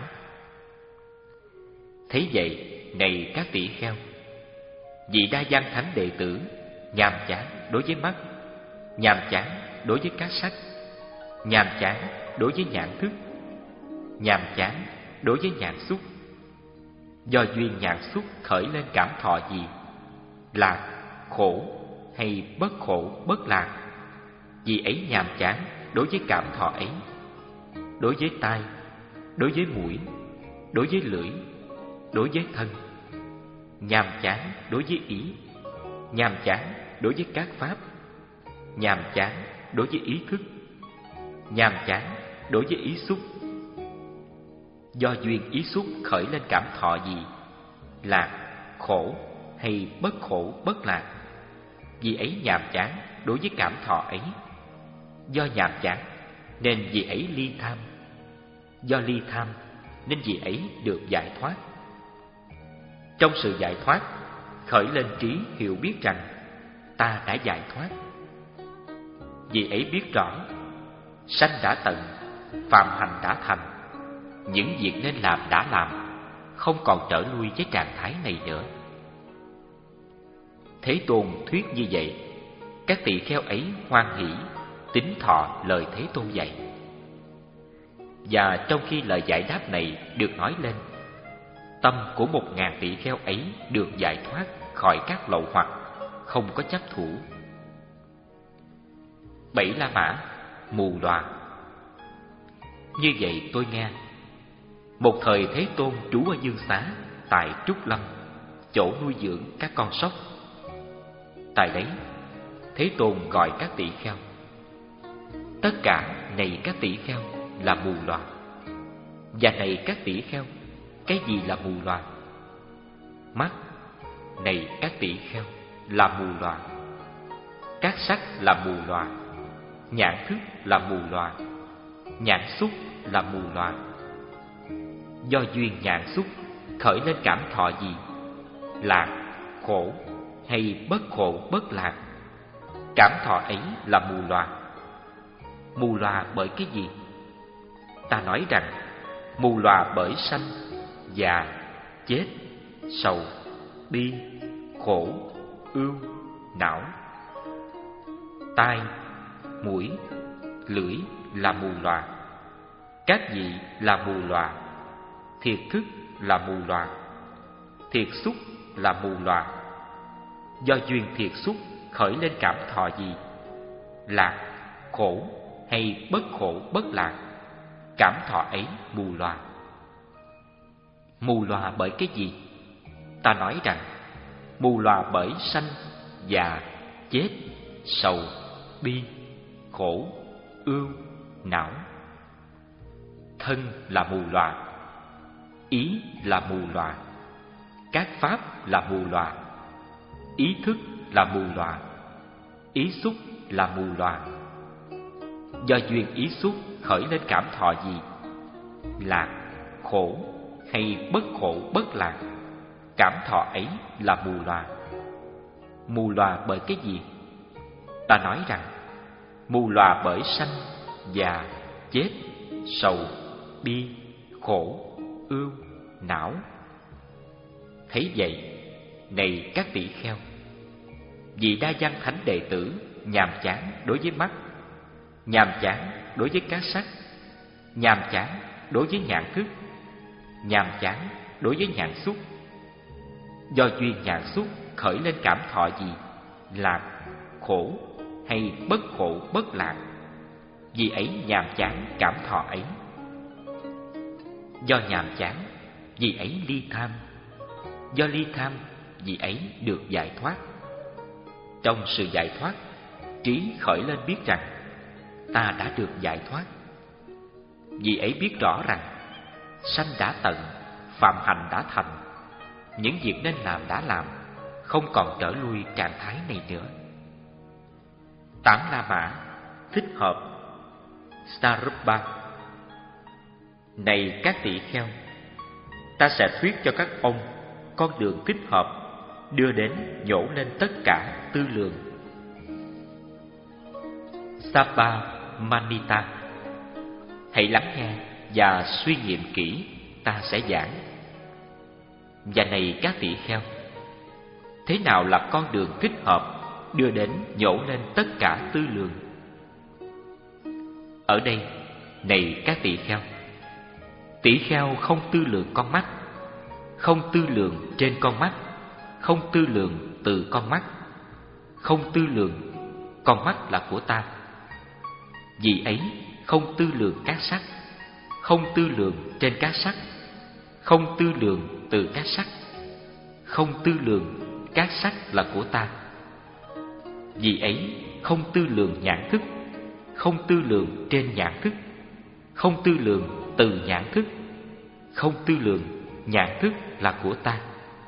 Thấy vậy, này các tỷ kheo, vị Đa Văn Thánh đệ tử nhàm chán đối với mắt, nhàm chán đối với các sắc, nhàm chán đối với nhãn thức, nhàm chán đối với nhãn xúc. Do duyên nhãn xúc khởi lên cảm thọ gì? Lạc, khổ hay bất khổ bất lạc? Vì ấy nhàm chán đối với cảm thọ ấy. Đối với tai, đối với mũi, đối với lưỡi, đối với thân. Nhàm chán đối với ý, nhàm chán đối với các pháp, nhàm chán đối với ý thức, nhàm chán đối với ý xúc. Do duyên ý xúc khởi lên cảm thọ gì? Lạc, khổ hay bất khổ bất lạc? Vì ấy nhàm chán đối với cảm thọ ấy. Do nhàm chán nên vì ấy ly tham. Do ly tham nên vì ấy được giải thoát. Trong sự giải thoát khởi lên trí hiểu biết rằng ta đã giải thoát. Vì ấy biết rõ sanh đã tận, phàm hành đã thành, những việc nên làm đã làm, không còn trở lui với trạng thái này nữa. Thế Tôn thuyết như vậy, các tỳ kheo ấy hoan hỷ tín thọ lời Thế Tôn dạy. Và trong khi lời giải đáp này được nói lên, tâm của một ngàn tỷ kheo ấy được giải thoát khỏi các lậu hoặc, không có chấp thủ. Bảy La Mã mù lòa. Như vậy tôi nghe, một thời Thế Tôn trú ở Dương Xá tại Trúc Lâm, chỗ nuôi dưỡng các con sóc. Tại đấy, Thế Tôn gọi các tỷ kheo: tất cả này các tỷ kheo là mù lòa. Và này các tỷ kheo, cái gì là mù lòa? Mắt. Này các tỷ kheo, là mù lòa. Các sắc là mù lòa. Nhãn thức là mù lòa. Nhãn xúc là mù lòa. Do duyên nhãn xúc khởi lên cảm thọ gì? Lạc, khổ hay bất khổ bất lạc? Cảm thọ ấy là mù lòa. Mù lòa bởi cái gì? Ta nói rằng mù lòa bởi sanh, già, chết, sầu, bi, khổ, ưu, não. Tai, mũi, lưỡi là mù lòa. Các vị là mù lòa. Thiệt thức là mù lòa. Thiệt xúc là mù lòa. Do duyên thiệt xúc khởi lên cảm thọ gì? Lạc, khổ hay bất khổ bất lạc? Cảm thọ ấy mù lòa. Mù lòa bởi cái gì? Ta nói rằng mù lòa bởi sanh, già, chết, sầu, bi, khổ, ưu, não. Thân là mù lòa. Ý là mù lòa. Các pháp là mù lòa. Ý thức là mù lòa. Ý xúc là mù lòa. Do duyên ý xúc khởi lên cảm thọ gì? Lạc, khổ hay bất khổ bất lạc, cảm thọ ấy là mù lòa. Mù lòa bởi cái gì? Ta nói rằng mù lòa bởi sanh, già, chết, sầu, bi, khổ, ưu, não. Thấy vậy, này các tỷ kheo, vì đa văn thánh đệ tử nhàm chán đối với mắt, nhàm chán đối với các sắc, nhàm chán đối với nhãn thức, nhàm chán đối với nhãn xúc. Do duyên nhãn xúc khởi lên cảm thọ gì? Lạc, khổ hay bất khổ bất lạc, vì ấy nhàm chán cảm thọ ấy. Do nhàm chán, vì ấy ly tham. Do ly tham, vì ấy được giải thoát. Trong sự giải thoát, trí khởi lên biết rằng ta đã được giải thoát. Vì ấy biết rõ rằng sanh đã tận, phạm hành đã thành, những việc nên làm đã làm, không còn trở lui trạng thái này nữa. Tám La Mã thích hợp Sarupa. Này các tỷ kheo, ta sẽ thuyết cho các ông con đường thích hợp, đưa đến nhổ lên tất cả tư lượng. Sapa Manita, hãy lắng nghe và suy nghiệm kỹ, ta sẽ giảng. Và này các tỷ kheo, thế nào là con đường thích hợp đưa đến nhổ lên tất cả tư lượng? Ở đây, này các tỷ kheo, tỷ kheo không tư lượng con mắt, không tư lượng trên con mắt, không tư lượng từ con mắt, không tư lượng con mắt là của ta. Vì ấy không tư lượng các sắc, không tư lượng trên các sắc, không tư lượng từ các sắc, không tư lượng các sắc là của ta. Vì ấy không tư lượng nhãn thức, không tư lượng trên nhãn thức, không tư lượng từ nhãn thức, không tư lượng nhãn thức là của ta.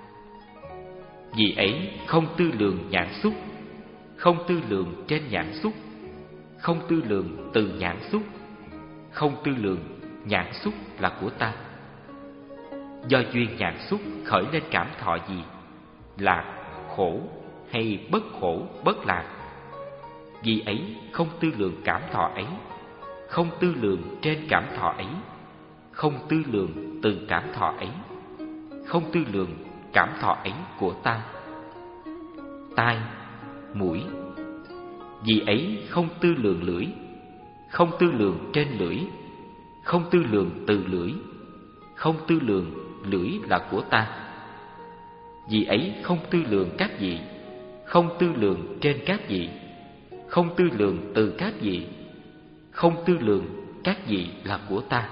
Vì ấy không tư lượng nhãn xúc, không tư lượng trên nhãn xúc, không tư lượng từ nhãn xúc, không tư lượng nhãn xúc là của ta. Do duyên nhãn xúc khởi lên cảm thọ gì? Lạc, khổ hay bất khổ bất lạc, vì ấy không tư lượng cảm thọ ấy, không tư lượng trên cảm thọ ấy, không tư lượng từ cảm thọ ấy, không tư lượng cảm thọ ấy của ta. Tai, mũi, vì ấy không tư lượng lưỡi, không tư lượng trên lưỡi, không tư lượng từ lưỡi, không tư lượng lưỡi là của ta. Vì ấy không tư lượng các vị, không tư lượng trên các vị, không tư lượng từ các vị, không tư lượng các vị là của ta.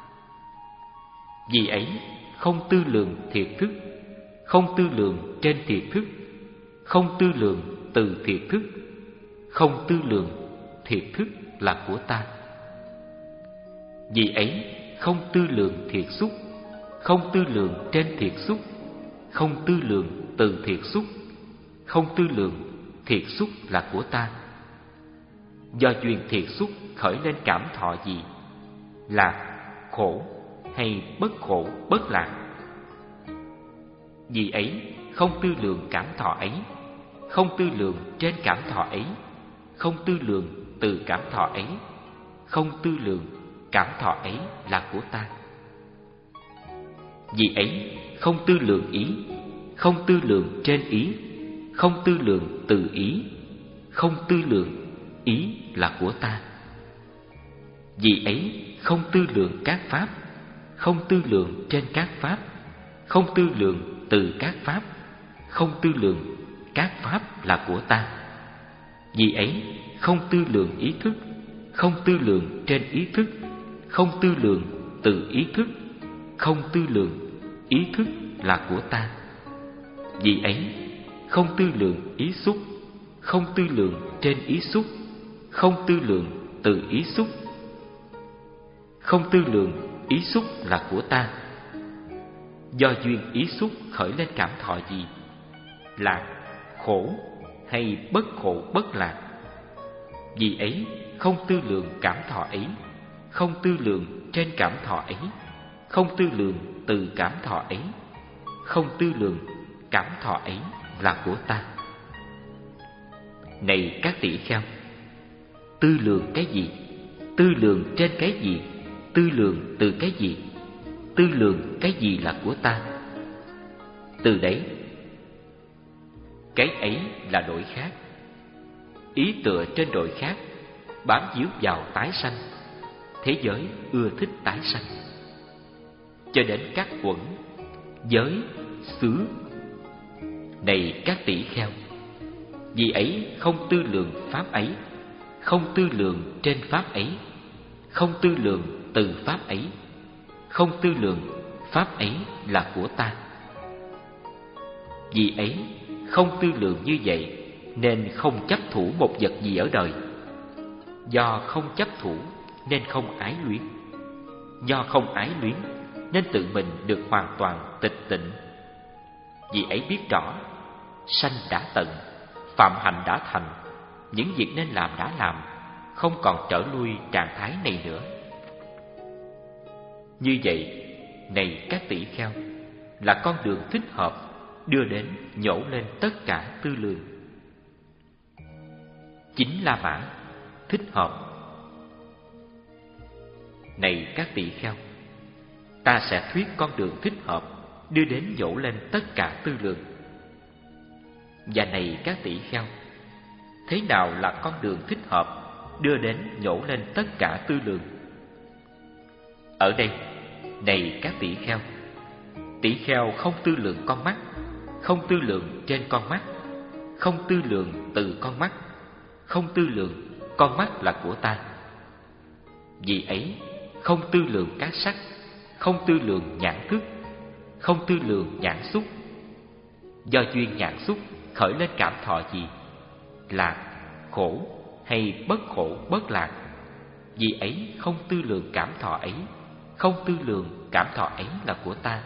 Vì ấy không tư lượng thiệt thức, không tư lượng trên thiệt thức, không tư lượng từ thiệt thức, không tư lượng thiệt thức là của ta. Vì ấy không tư lượng thiệt xúc, không tư lượng trên thiệt xúc, không tư lượng từ thiệt xúc, không tư lượng thiệt xúc là của ta. Do duyên thiệt xúc khởi lên cảm thọ gì? Lạc, khổ hay bất khổ bất lạc, vì ấy không tư lượng cảm thọ ấy, không tư lượng trên cảm thọ ấy, không tư lượng từ cảm thọ ấy, không tư lượng cảm thọ ấy là của ta. Vì ấy không tư lượng ý, không tư lượng trên ý, không tư lượng từ ý, không tư lượng ý là của ta. Vì ấy không tư lượng các pháp, không tư lượng trên các pháp, không tư lượng từ các pháp, không tư lượng các pháp là của ta. Vì ấy không tư lượng ý thức, không tư lượng trên ý thức, không tư lượng từ ý thức, không tư lượng ý thức là của ta. Vì ấy không tư lượng ý xúc, không tư lượng trên ý xúc, không tư lượng từ ý xúc, không tư lượng ý xúc là của ta. Do duyên ý xúc khởi lên cảm thọ gì? Lạc, khổ hay bất khổ bất lạc, vì ấy không tư lượng cảm thọ ấy, không tư lượng trên cảm thọ ấy, không tư lường từ cảm thọ ấy, không tư lường cảm thọ ấy là của ta. Này các tỷ kheo, tư lường cái gì? Tư lường trên cái gì? Tư lường từ cái gì? Tư lường cái gì là của ta? Từ đấy, cái ấy là đổi khác. Ý tựa trên đổi khác, bám víu vào tái sanh. Thế giới ưa thích tái sanh, cho đến các quẩn, giới, xứ. Này các tỷ kheo, vì ấy không tư lường pháp ấy, không tư lường trên pháp ấy, không tư lường từ pháp ấy, không tư lường pháp ấy là của ta. Vì ấy không tư lường như vậy, nên không chấp thủ một vật gì ở đời. Do không chấp thủ nên không ái luyến. Do không ái luyến nên tự mình được hoàn toàn tịch tịnh. Vì ấy biết rõ, sanh đã tận, phạm hạnh đã thành, những việc nên làm đã làm, không còn trở lui trạng thái này nữa. Như vậy, này các tỷ kheo, là con đường thích hợp đưa đến nhổ lên tất cả tư lường. Chính La Mã, thích hợp. Này các tỷ kheo, ta sẽ thuyết con đường thích hợp đưa đến nhổ lên tất cả tư lường. Và này các tỷ kheo, thế nào là con đường thích hợp đưa đến nhổ lên tất cả tư lường? Ở đây, này các tỷ kheo, tỷ kheo không tư lường con mắt, không tư lường trên con mắt, không tư lường từ con mắt, không tư lường con mắt là của ta. Vì ấy không tư lường các sắc, không tư lường nhãn thức, không tư lường nhãn xúc. Do duyên nhãn xúc khởi lên cảm thọ gì? Lạc, khổ hay bất khổ bất lạc. Vì ấy không tư lường cảm thọ ấy, không tư lường cảm thọ ấy là của ta.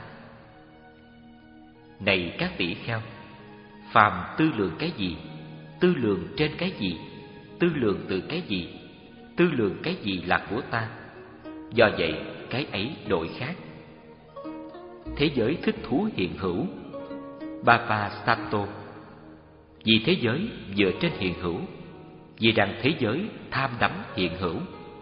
Này các tỷ kheo, phàm tư lường cái gì? Tư lường trên cái gì? Tư lường từ cái gì? Tư lường cái gì là của ta? Do vậy cái ấy đổi khác. Thế giới thích thú hiện hữu, Bhava-sato. Vì thế giới dựa trên hiện hữu, vì rằng thế giới tham đắm hiện hữu.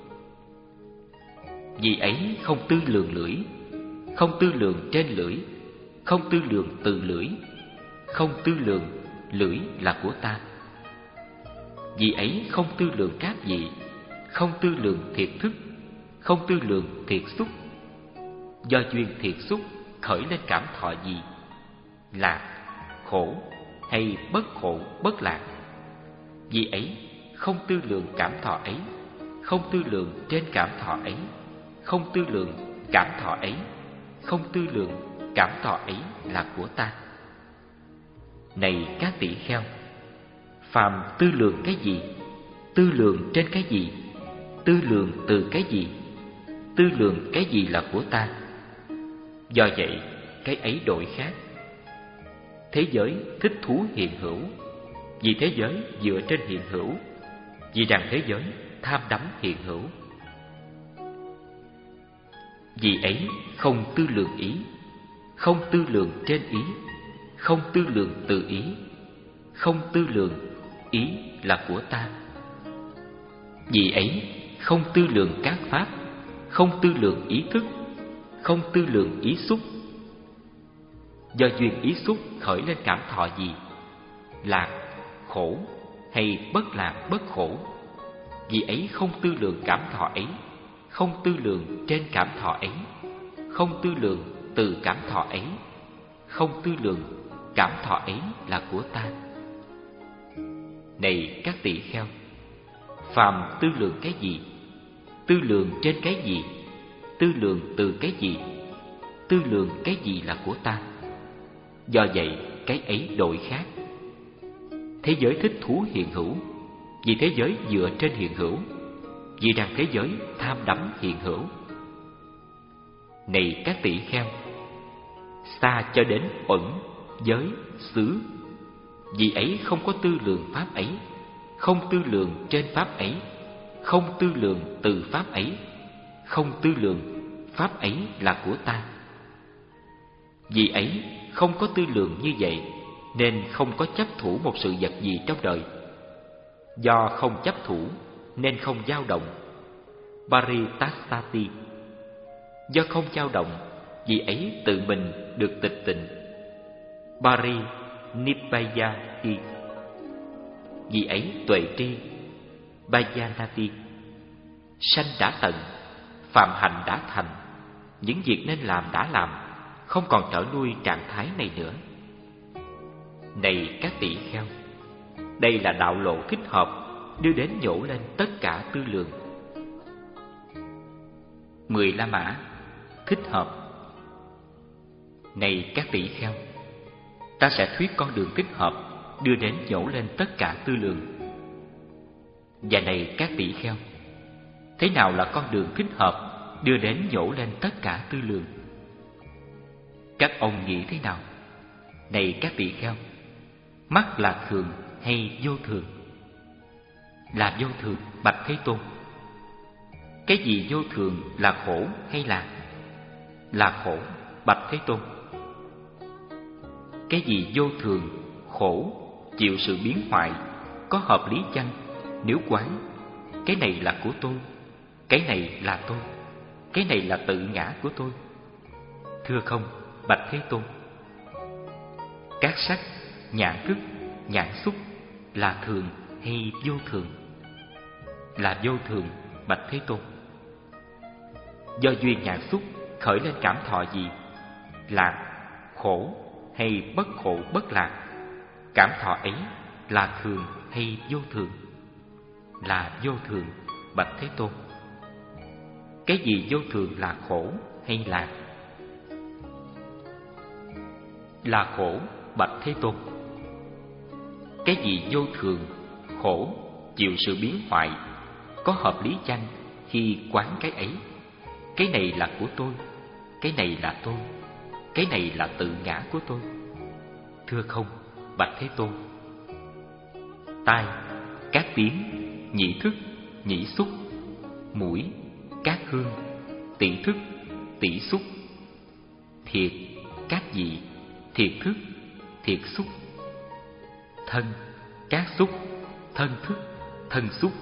Vì ấy không tư lường lưỡi, không tư lường trên lưỡi, không tư lường từ lưỡi, không tư lường lưỡi là của ta. Vì ấy không tư lường các vị, không tư lường thiệt thức, không tư lường thiệt xúc. Do duyên thiệt xúc khởi lên cảm thọ gì? Lạc, khổ hay bất khổ bất lạc. Vì ấy không tư lường cảm thọ ấy, không tư lường trên cảm thọ ấy, không tư lường cảm thọ ấy, không tư lường cảm thọ ấy là của ta. Này các tỷ kheo, phàm tư lường cái gì? Tư lường trên cái gì? Tư lường từ cái gì? Tư lường cái gì là của ta? Do vậy cái ấy đổi khác. Thế giới thích thú hiện hữu, vì thế giới dựa trên hiện hữu, vì rằng thế giới tham đắm hiện hữu. Vì ấy không tư lường ý, không tư lường trên ý, không tư lường từ ý, không tư lường ý là của ta. Vì ấy không tư lường các pháp, không tư lường ý thức, không tư lường ý xúc. Do duyên ý xúc khởi lên cảm thọ gì? Lạc, khổ hay bất lạc bất khổ. Vì ấy không tư lường cảm thọ ấy, không tư lường trên cảm thọ ấy, không tư lường từ cảm thọ ấy, không tư lường cảm thọ ấy là của ta. Này các tỷ kheo, phàm tư lường cái gì? Tư lường trên cái gì? Tư lường từ cái gì? Tư lường cái gì là của ta? Do vậy cái ấy đổi khác. Thế giới thích thú hiện hữu, vì thế giới dựa trên hiện hữu, vì rằng thế giới tham đắm hiện hữu. Này các tỷ kheo, xa cho đến uẩn, giới, xứ. Vì ấy không có tư lường pháp ấy, không tư lường trên pháp ấy, không tư lường từ pháp ấy, không tư lường pháp ấy là của ta. Vì ấy không có tư lượng như vậy, nên không có chấp thủ một sự vật gì trong đời. Do không chấp thủ nên không dao động, Paritastati. Do không dao động, vì ấy tự mình được tịch tịnh, Parinibbayati. Vì ấy tuệ tri, Bayanati. Sanh đã tận, phạm hạnh đã thành, những việc nên làm đã làm, không còn trở lui trạng thái này nữa. Này các tỷ kheo, đây là đạo lộ thích hợp, đưa đến nhổ lên tất cả tư lượng. Mười La Mã thích hợp. Này các tỷ kheo, ta sẽ thuyết con đường thích hợp, đưa đến nhổ lên tất cả tư lượng. Và này các tỷ kheo, thế nào là con đường thích hợp, đưa đến nhổ lên tất cả tư lượng? Các ông nghĩ thế nào? Này các tỷ kheo, mắt là thường hay vô thường? Là vô thường, bạch Thế Tôn. Cái gì vô thường, là khổ hay là? Là khổ, bạch Thế Tôn. Cái gì vô thường, khổ, chịu sự biến hoại, có hợp lý chăng? Nếu quán, cái này là của tôi, cái này là tôi, cái này là tự ngã của tôi. Thưa không, bạch Thế Tôn. Các sắc, nhãn thức, nhãn xúc là thường hay vô thường? Là vô thường, bạch Thế Tôn. Do duyên nhãn xúc khởi lên cảm thọ gì? Lạc, khổ hay bất khổ bất lạc? Cảm thọ ấy là thường hay vô thường? Là vô thường, bạch Thế Tôn. Cái gì vô thường, là khổ hay lạc? Là khổ, bạch Thế Tôn. Cái gì vô thường, khổ, chịu sự biến hoại, có hợp lý chăng khi quán cái ấy? Cái này là của tôi, cái này là tôi, cái này là tự ngã của tôi. Thưa không, bạch Thế Tôn. Tai, các tiếng, nhị thức, nhị xúc, mũi, các hương, tỷ thức, tỷ xúc, thiệt, các vị, thiệt thức, thiệt xúc, thân, các xúc, thân thức, thân xúc.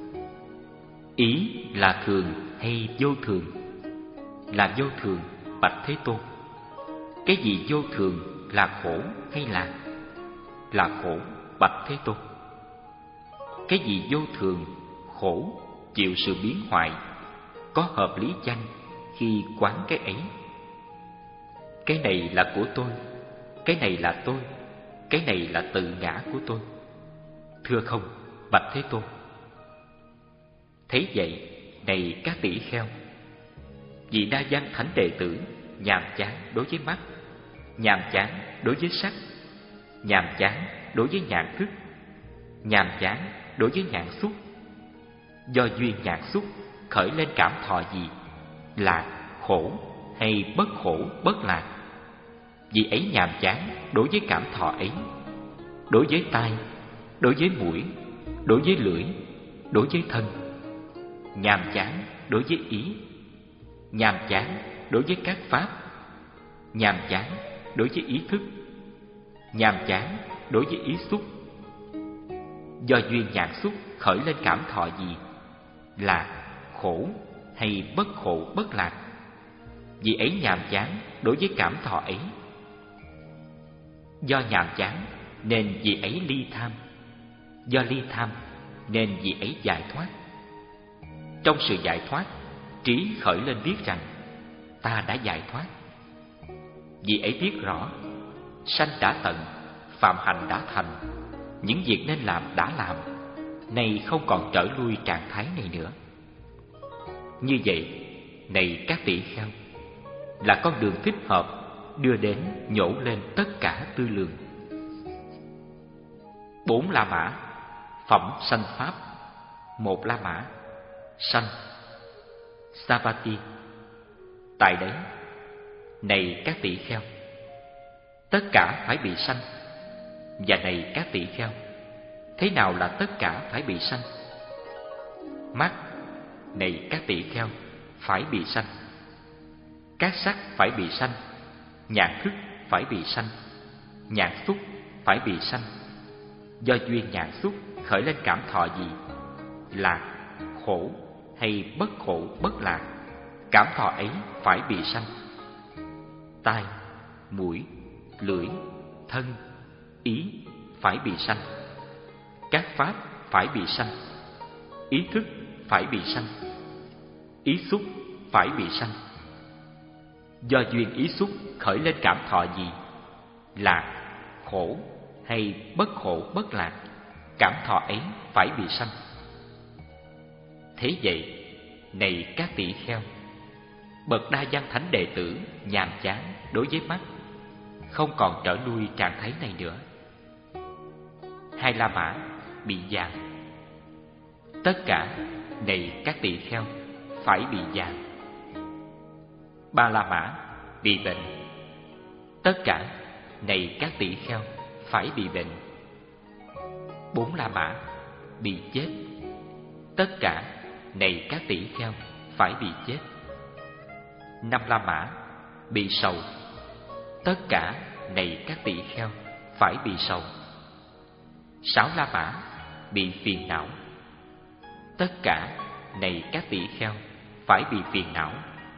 Ý là thường hay vô thường? Là vô thường, bạch Thế Tôn. Cái gì vô thường, là khổ hay là? Là khổ, bạch Thế Tôn. Cái gì vô thường, khổ, chịu sự biến hoại, có hợp lý chăng khi quán cái ấy? Cái này là của tôi, cái này là tôi, cái này là tự ngã của tôi. Thưa không, bạch Thế Tôn. Thấy vậy, này các tỷ kheo, vị Na Văn thánh đệ tử nhàm chán đối với mắt, nhàm chán đối với sắc, nhàm chán đối với nhãn thức, nhàm chán đối với nhãn xúc. Do duyên nhãn xúc khởi lên cảm thọ gì? Lạc, khổ hay bất khổ bất lạc? Vì ấy nhàm chán đối với cảm thọ ấy. Đối với tai, đối với mũi, đối với lưỡi, đối với thân. Nhàm chán đối với ý, nhàm chán đối với các pháp, nhàm chán đối với ý thức, nhàm chán đối với ý xúc. Do duyên nhãn xúc khởi lên cảm thọ gì? Lạc, khổ hay bất khổ bất lạc? Vì ấy nhàm chán đối với cảm thọ ấy. Do nhàm chán nên vì ấy ly tham, do ly tham nên vì ấy giải thoát. Trong sự giải thoát, trí khởi lên biết rằng ta đã giải thoát. Vì ấy biết rõ sanh đã tận, phạm hạnh đã thành, những việc nên làm đã làm, nay không còn trở lui trạng thái này nữa. Như vậy, này các tỷ kheo, là con đường thích hợp, đưa đến nhổ lên tất cả tư lượng. Bốn La Mã phẩm sanh pháp. Một La Mã sanh Savati. Tại đấy, này các tỷ kheo, tất cả phải bị sanh. Và này các tỷ kheo, thế nào là tất cả phải bị sanh? Mắt, này các tỷ kheo, phải bị sanh. các sắc phải bị sanh, nhãn thức phải bị sanh, nhãn xúc phải bị sanh. Do duyên nhãn xúc khởi lên cảm thọ gì? Lạc, khổ hay bất khổ bất lạc, cảm thọ ấy phải bị sanh. Tai, mũi, lưỡi, thân, ý phải bị sanh. Các pháp phải bị sanh. Ý thức phải bị sanh. Ý xúc phải bị sanh. Do duyên ý xúc khởi lên cảm thọ gì? Lạc, khổ hay bất khổ bất lạc, cảm thọ ấy phải bị sanh. Thế vậy, này các tỳ kheo, bậc Đa Văn Thánh đệ tử nhàm chán đối với mắt, không còn trở lui trạng thái này nữa. Hai La Mã bị vàng. Tất cả, này các tỳ kheo, phải bị vàng. Ba La Mã bị bệnh. Tất cả, này các tỳ kheo, phải bị bệnh. Bốn La Mã bị chết. Tất cả, này các tỳ kheo, phải bị chết. Năm La Mã bị sầu. Tất cả, này các tỳ kheo, phải bị sầu. Sáu La Mã bị phiền não. Tất cả, này các tỳ kheo, phải bị phiền não.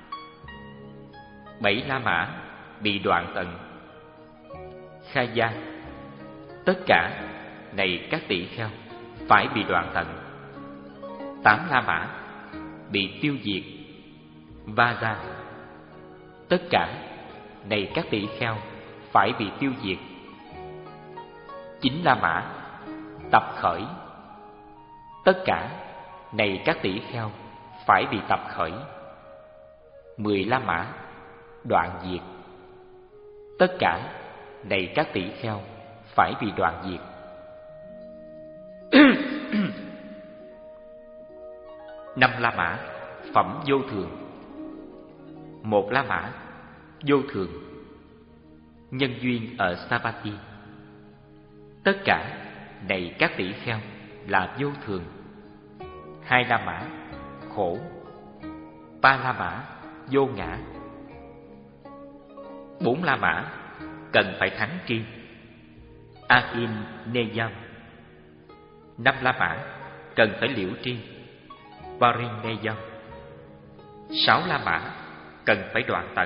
Bảy La Mã bị đoạn tận. Khai gia. Tất cả, này các tỳ kheo, phải bị đoạn tận. Tám La Mã bị tiêu diệt. Va gia. Tất cả, này các tỳ kheo, phải bị tiêu diệt. Chín La Mã tập khởi. Tất cả, này các tỳ kheo, phải bị tập khởi. Mười La Mã đoạn diệt. Tất cả, này các tỳ kheo, phải bị đoạn diệt. Năm La Mã phẩm vô thường. Một La Mã vô thường, nhân duyên ở Savatthi. Tất cả, này các tỳ kheo, là vô thường. Hai La Mã khổ. Ba La Mã vô ngã. Bốn La Mã cần phải thắng tri. Akin Neyam. Năm La Mã cần phải liễu tri. Varineyam. Sáu La Mã cần phải đoạn tận.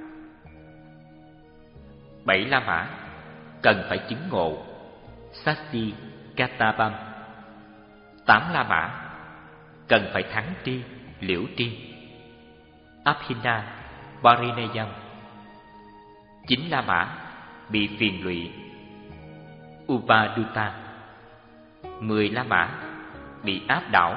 Bảy La Mã cần phải chứng ngộ. Sasti Katabam. Tám La Mã cần phải thắng tri, liễu tri. Abhina Varineyam. Chín La Mã bị phiền lụy. Upaduta. Mười La Mã bị áp đảo.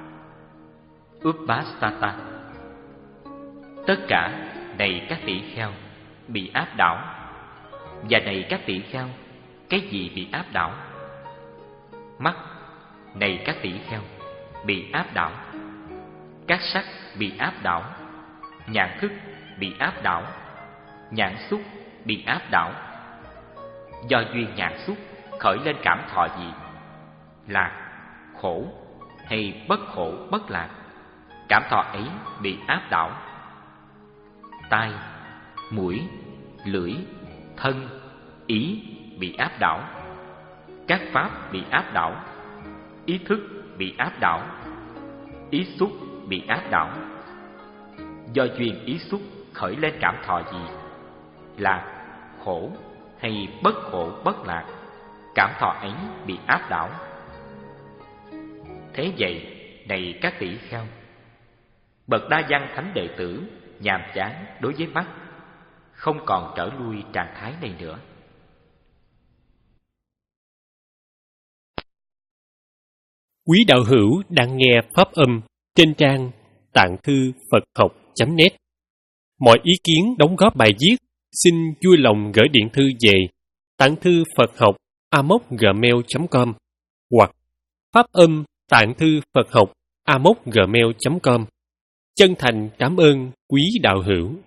Upasata. Tất cả, này các tỳ kheo, bị áp đảo. Và này các tỳ kheo, cái gì bị áp đảo? Mắt, này các tỳ kheo, bị áp đảo. Các sắc bị áp đảo. Nhãn thức bị áp đảo. Nhãn xúc bị áp đảo. Do duyên nhãn xúc khởi lên cảm thọ gì? Lạc, khổ hay bất khổ bất lạc, cảm thọ ấy bị áp đảo. Tai, mũi, lưỡi, thân, ý bị áp đảo. Các pháp bị áp đảo. Ý thức bị áp đảo. Ý xúc bị áp đảo. Do duyên ý xúc khởi lên cảm thọ gì? Lạc, khổ hay bất khổ bất lạc, cảm thọ ấy bị áp đảo. Thế vậy, này các tỳ kheo, bậc Đa Văn Thánh đệ tử nhàm chán đối với mắt, không còn trở lui trạng thái này nữa. Quý đạo hữu đang nghe pháp âm trên trang tạng thư Phật học chấm net. Mọi ý kiến đóng góp bài viết xin vui lòng gửi điện thư về tạng thư Phật học a m o c gmail chấm com hoặc pháp âm tạng thư Phật học a m o c gmail chấm com. Chân thành cảm ơn quý đạo hữu.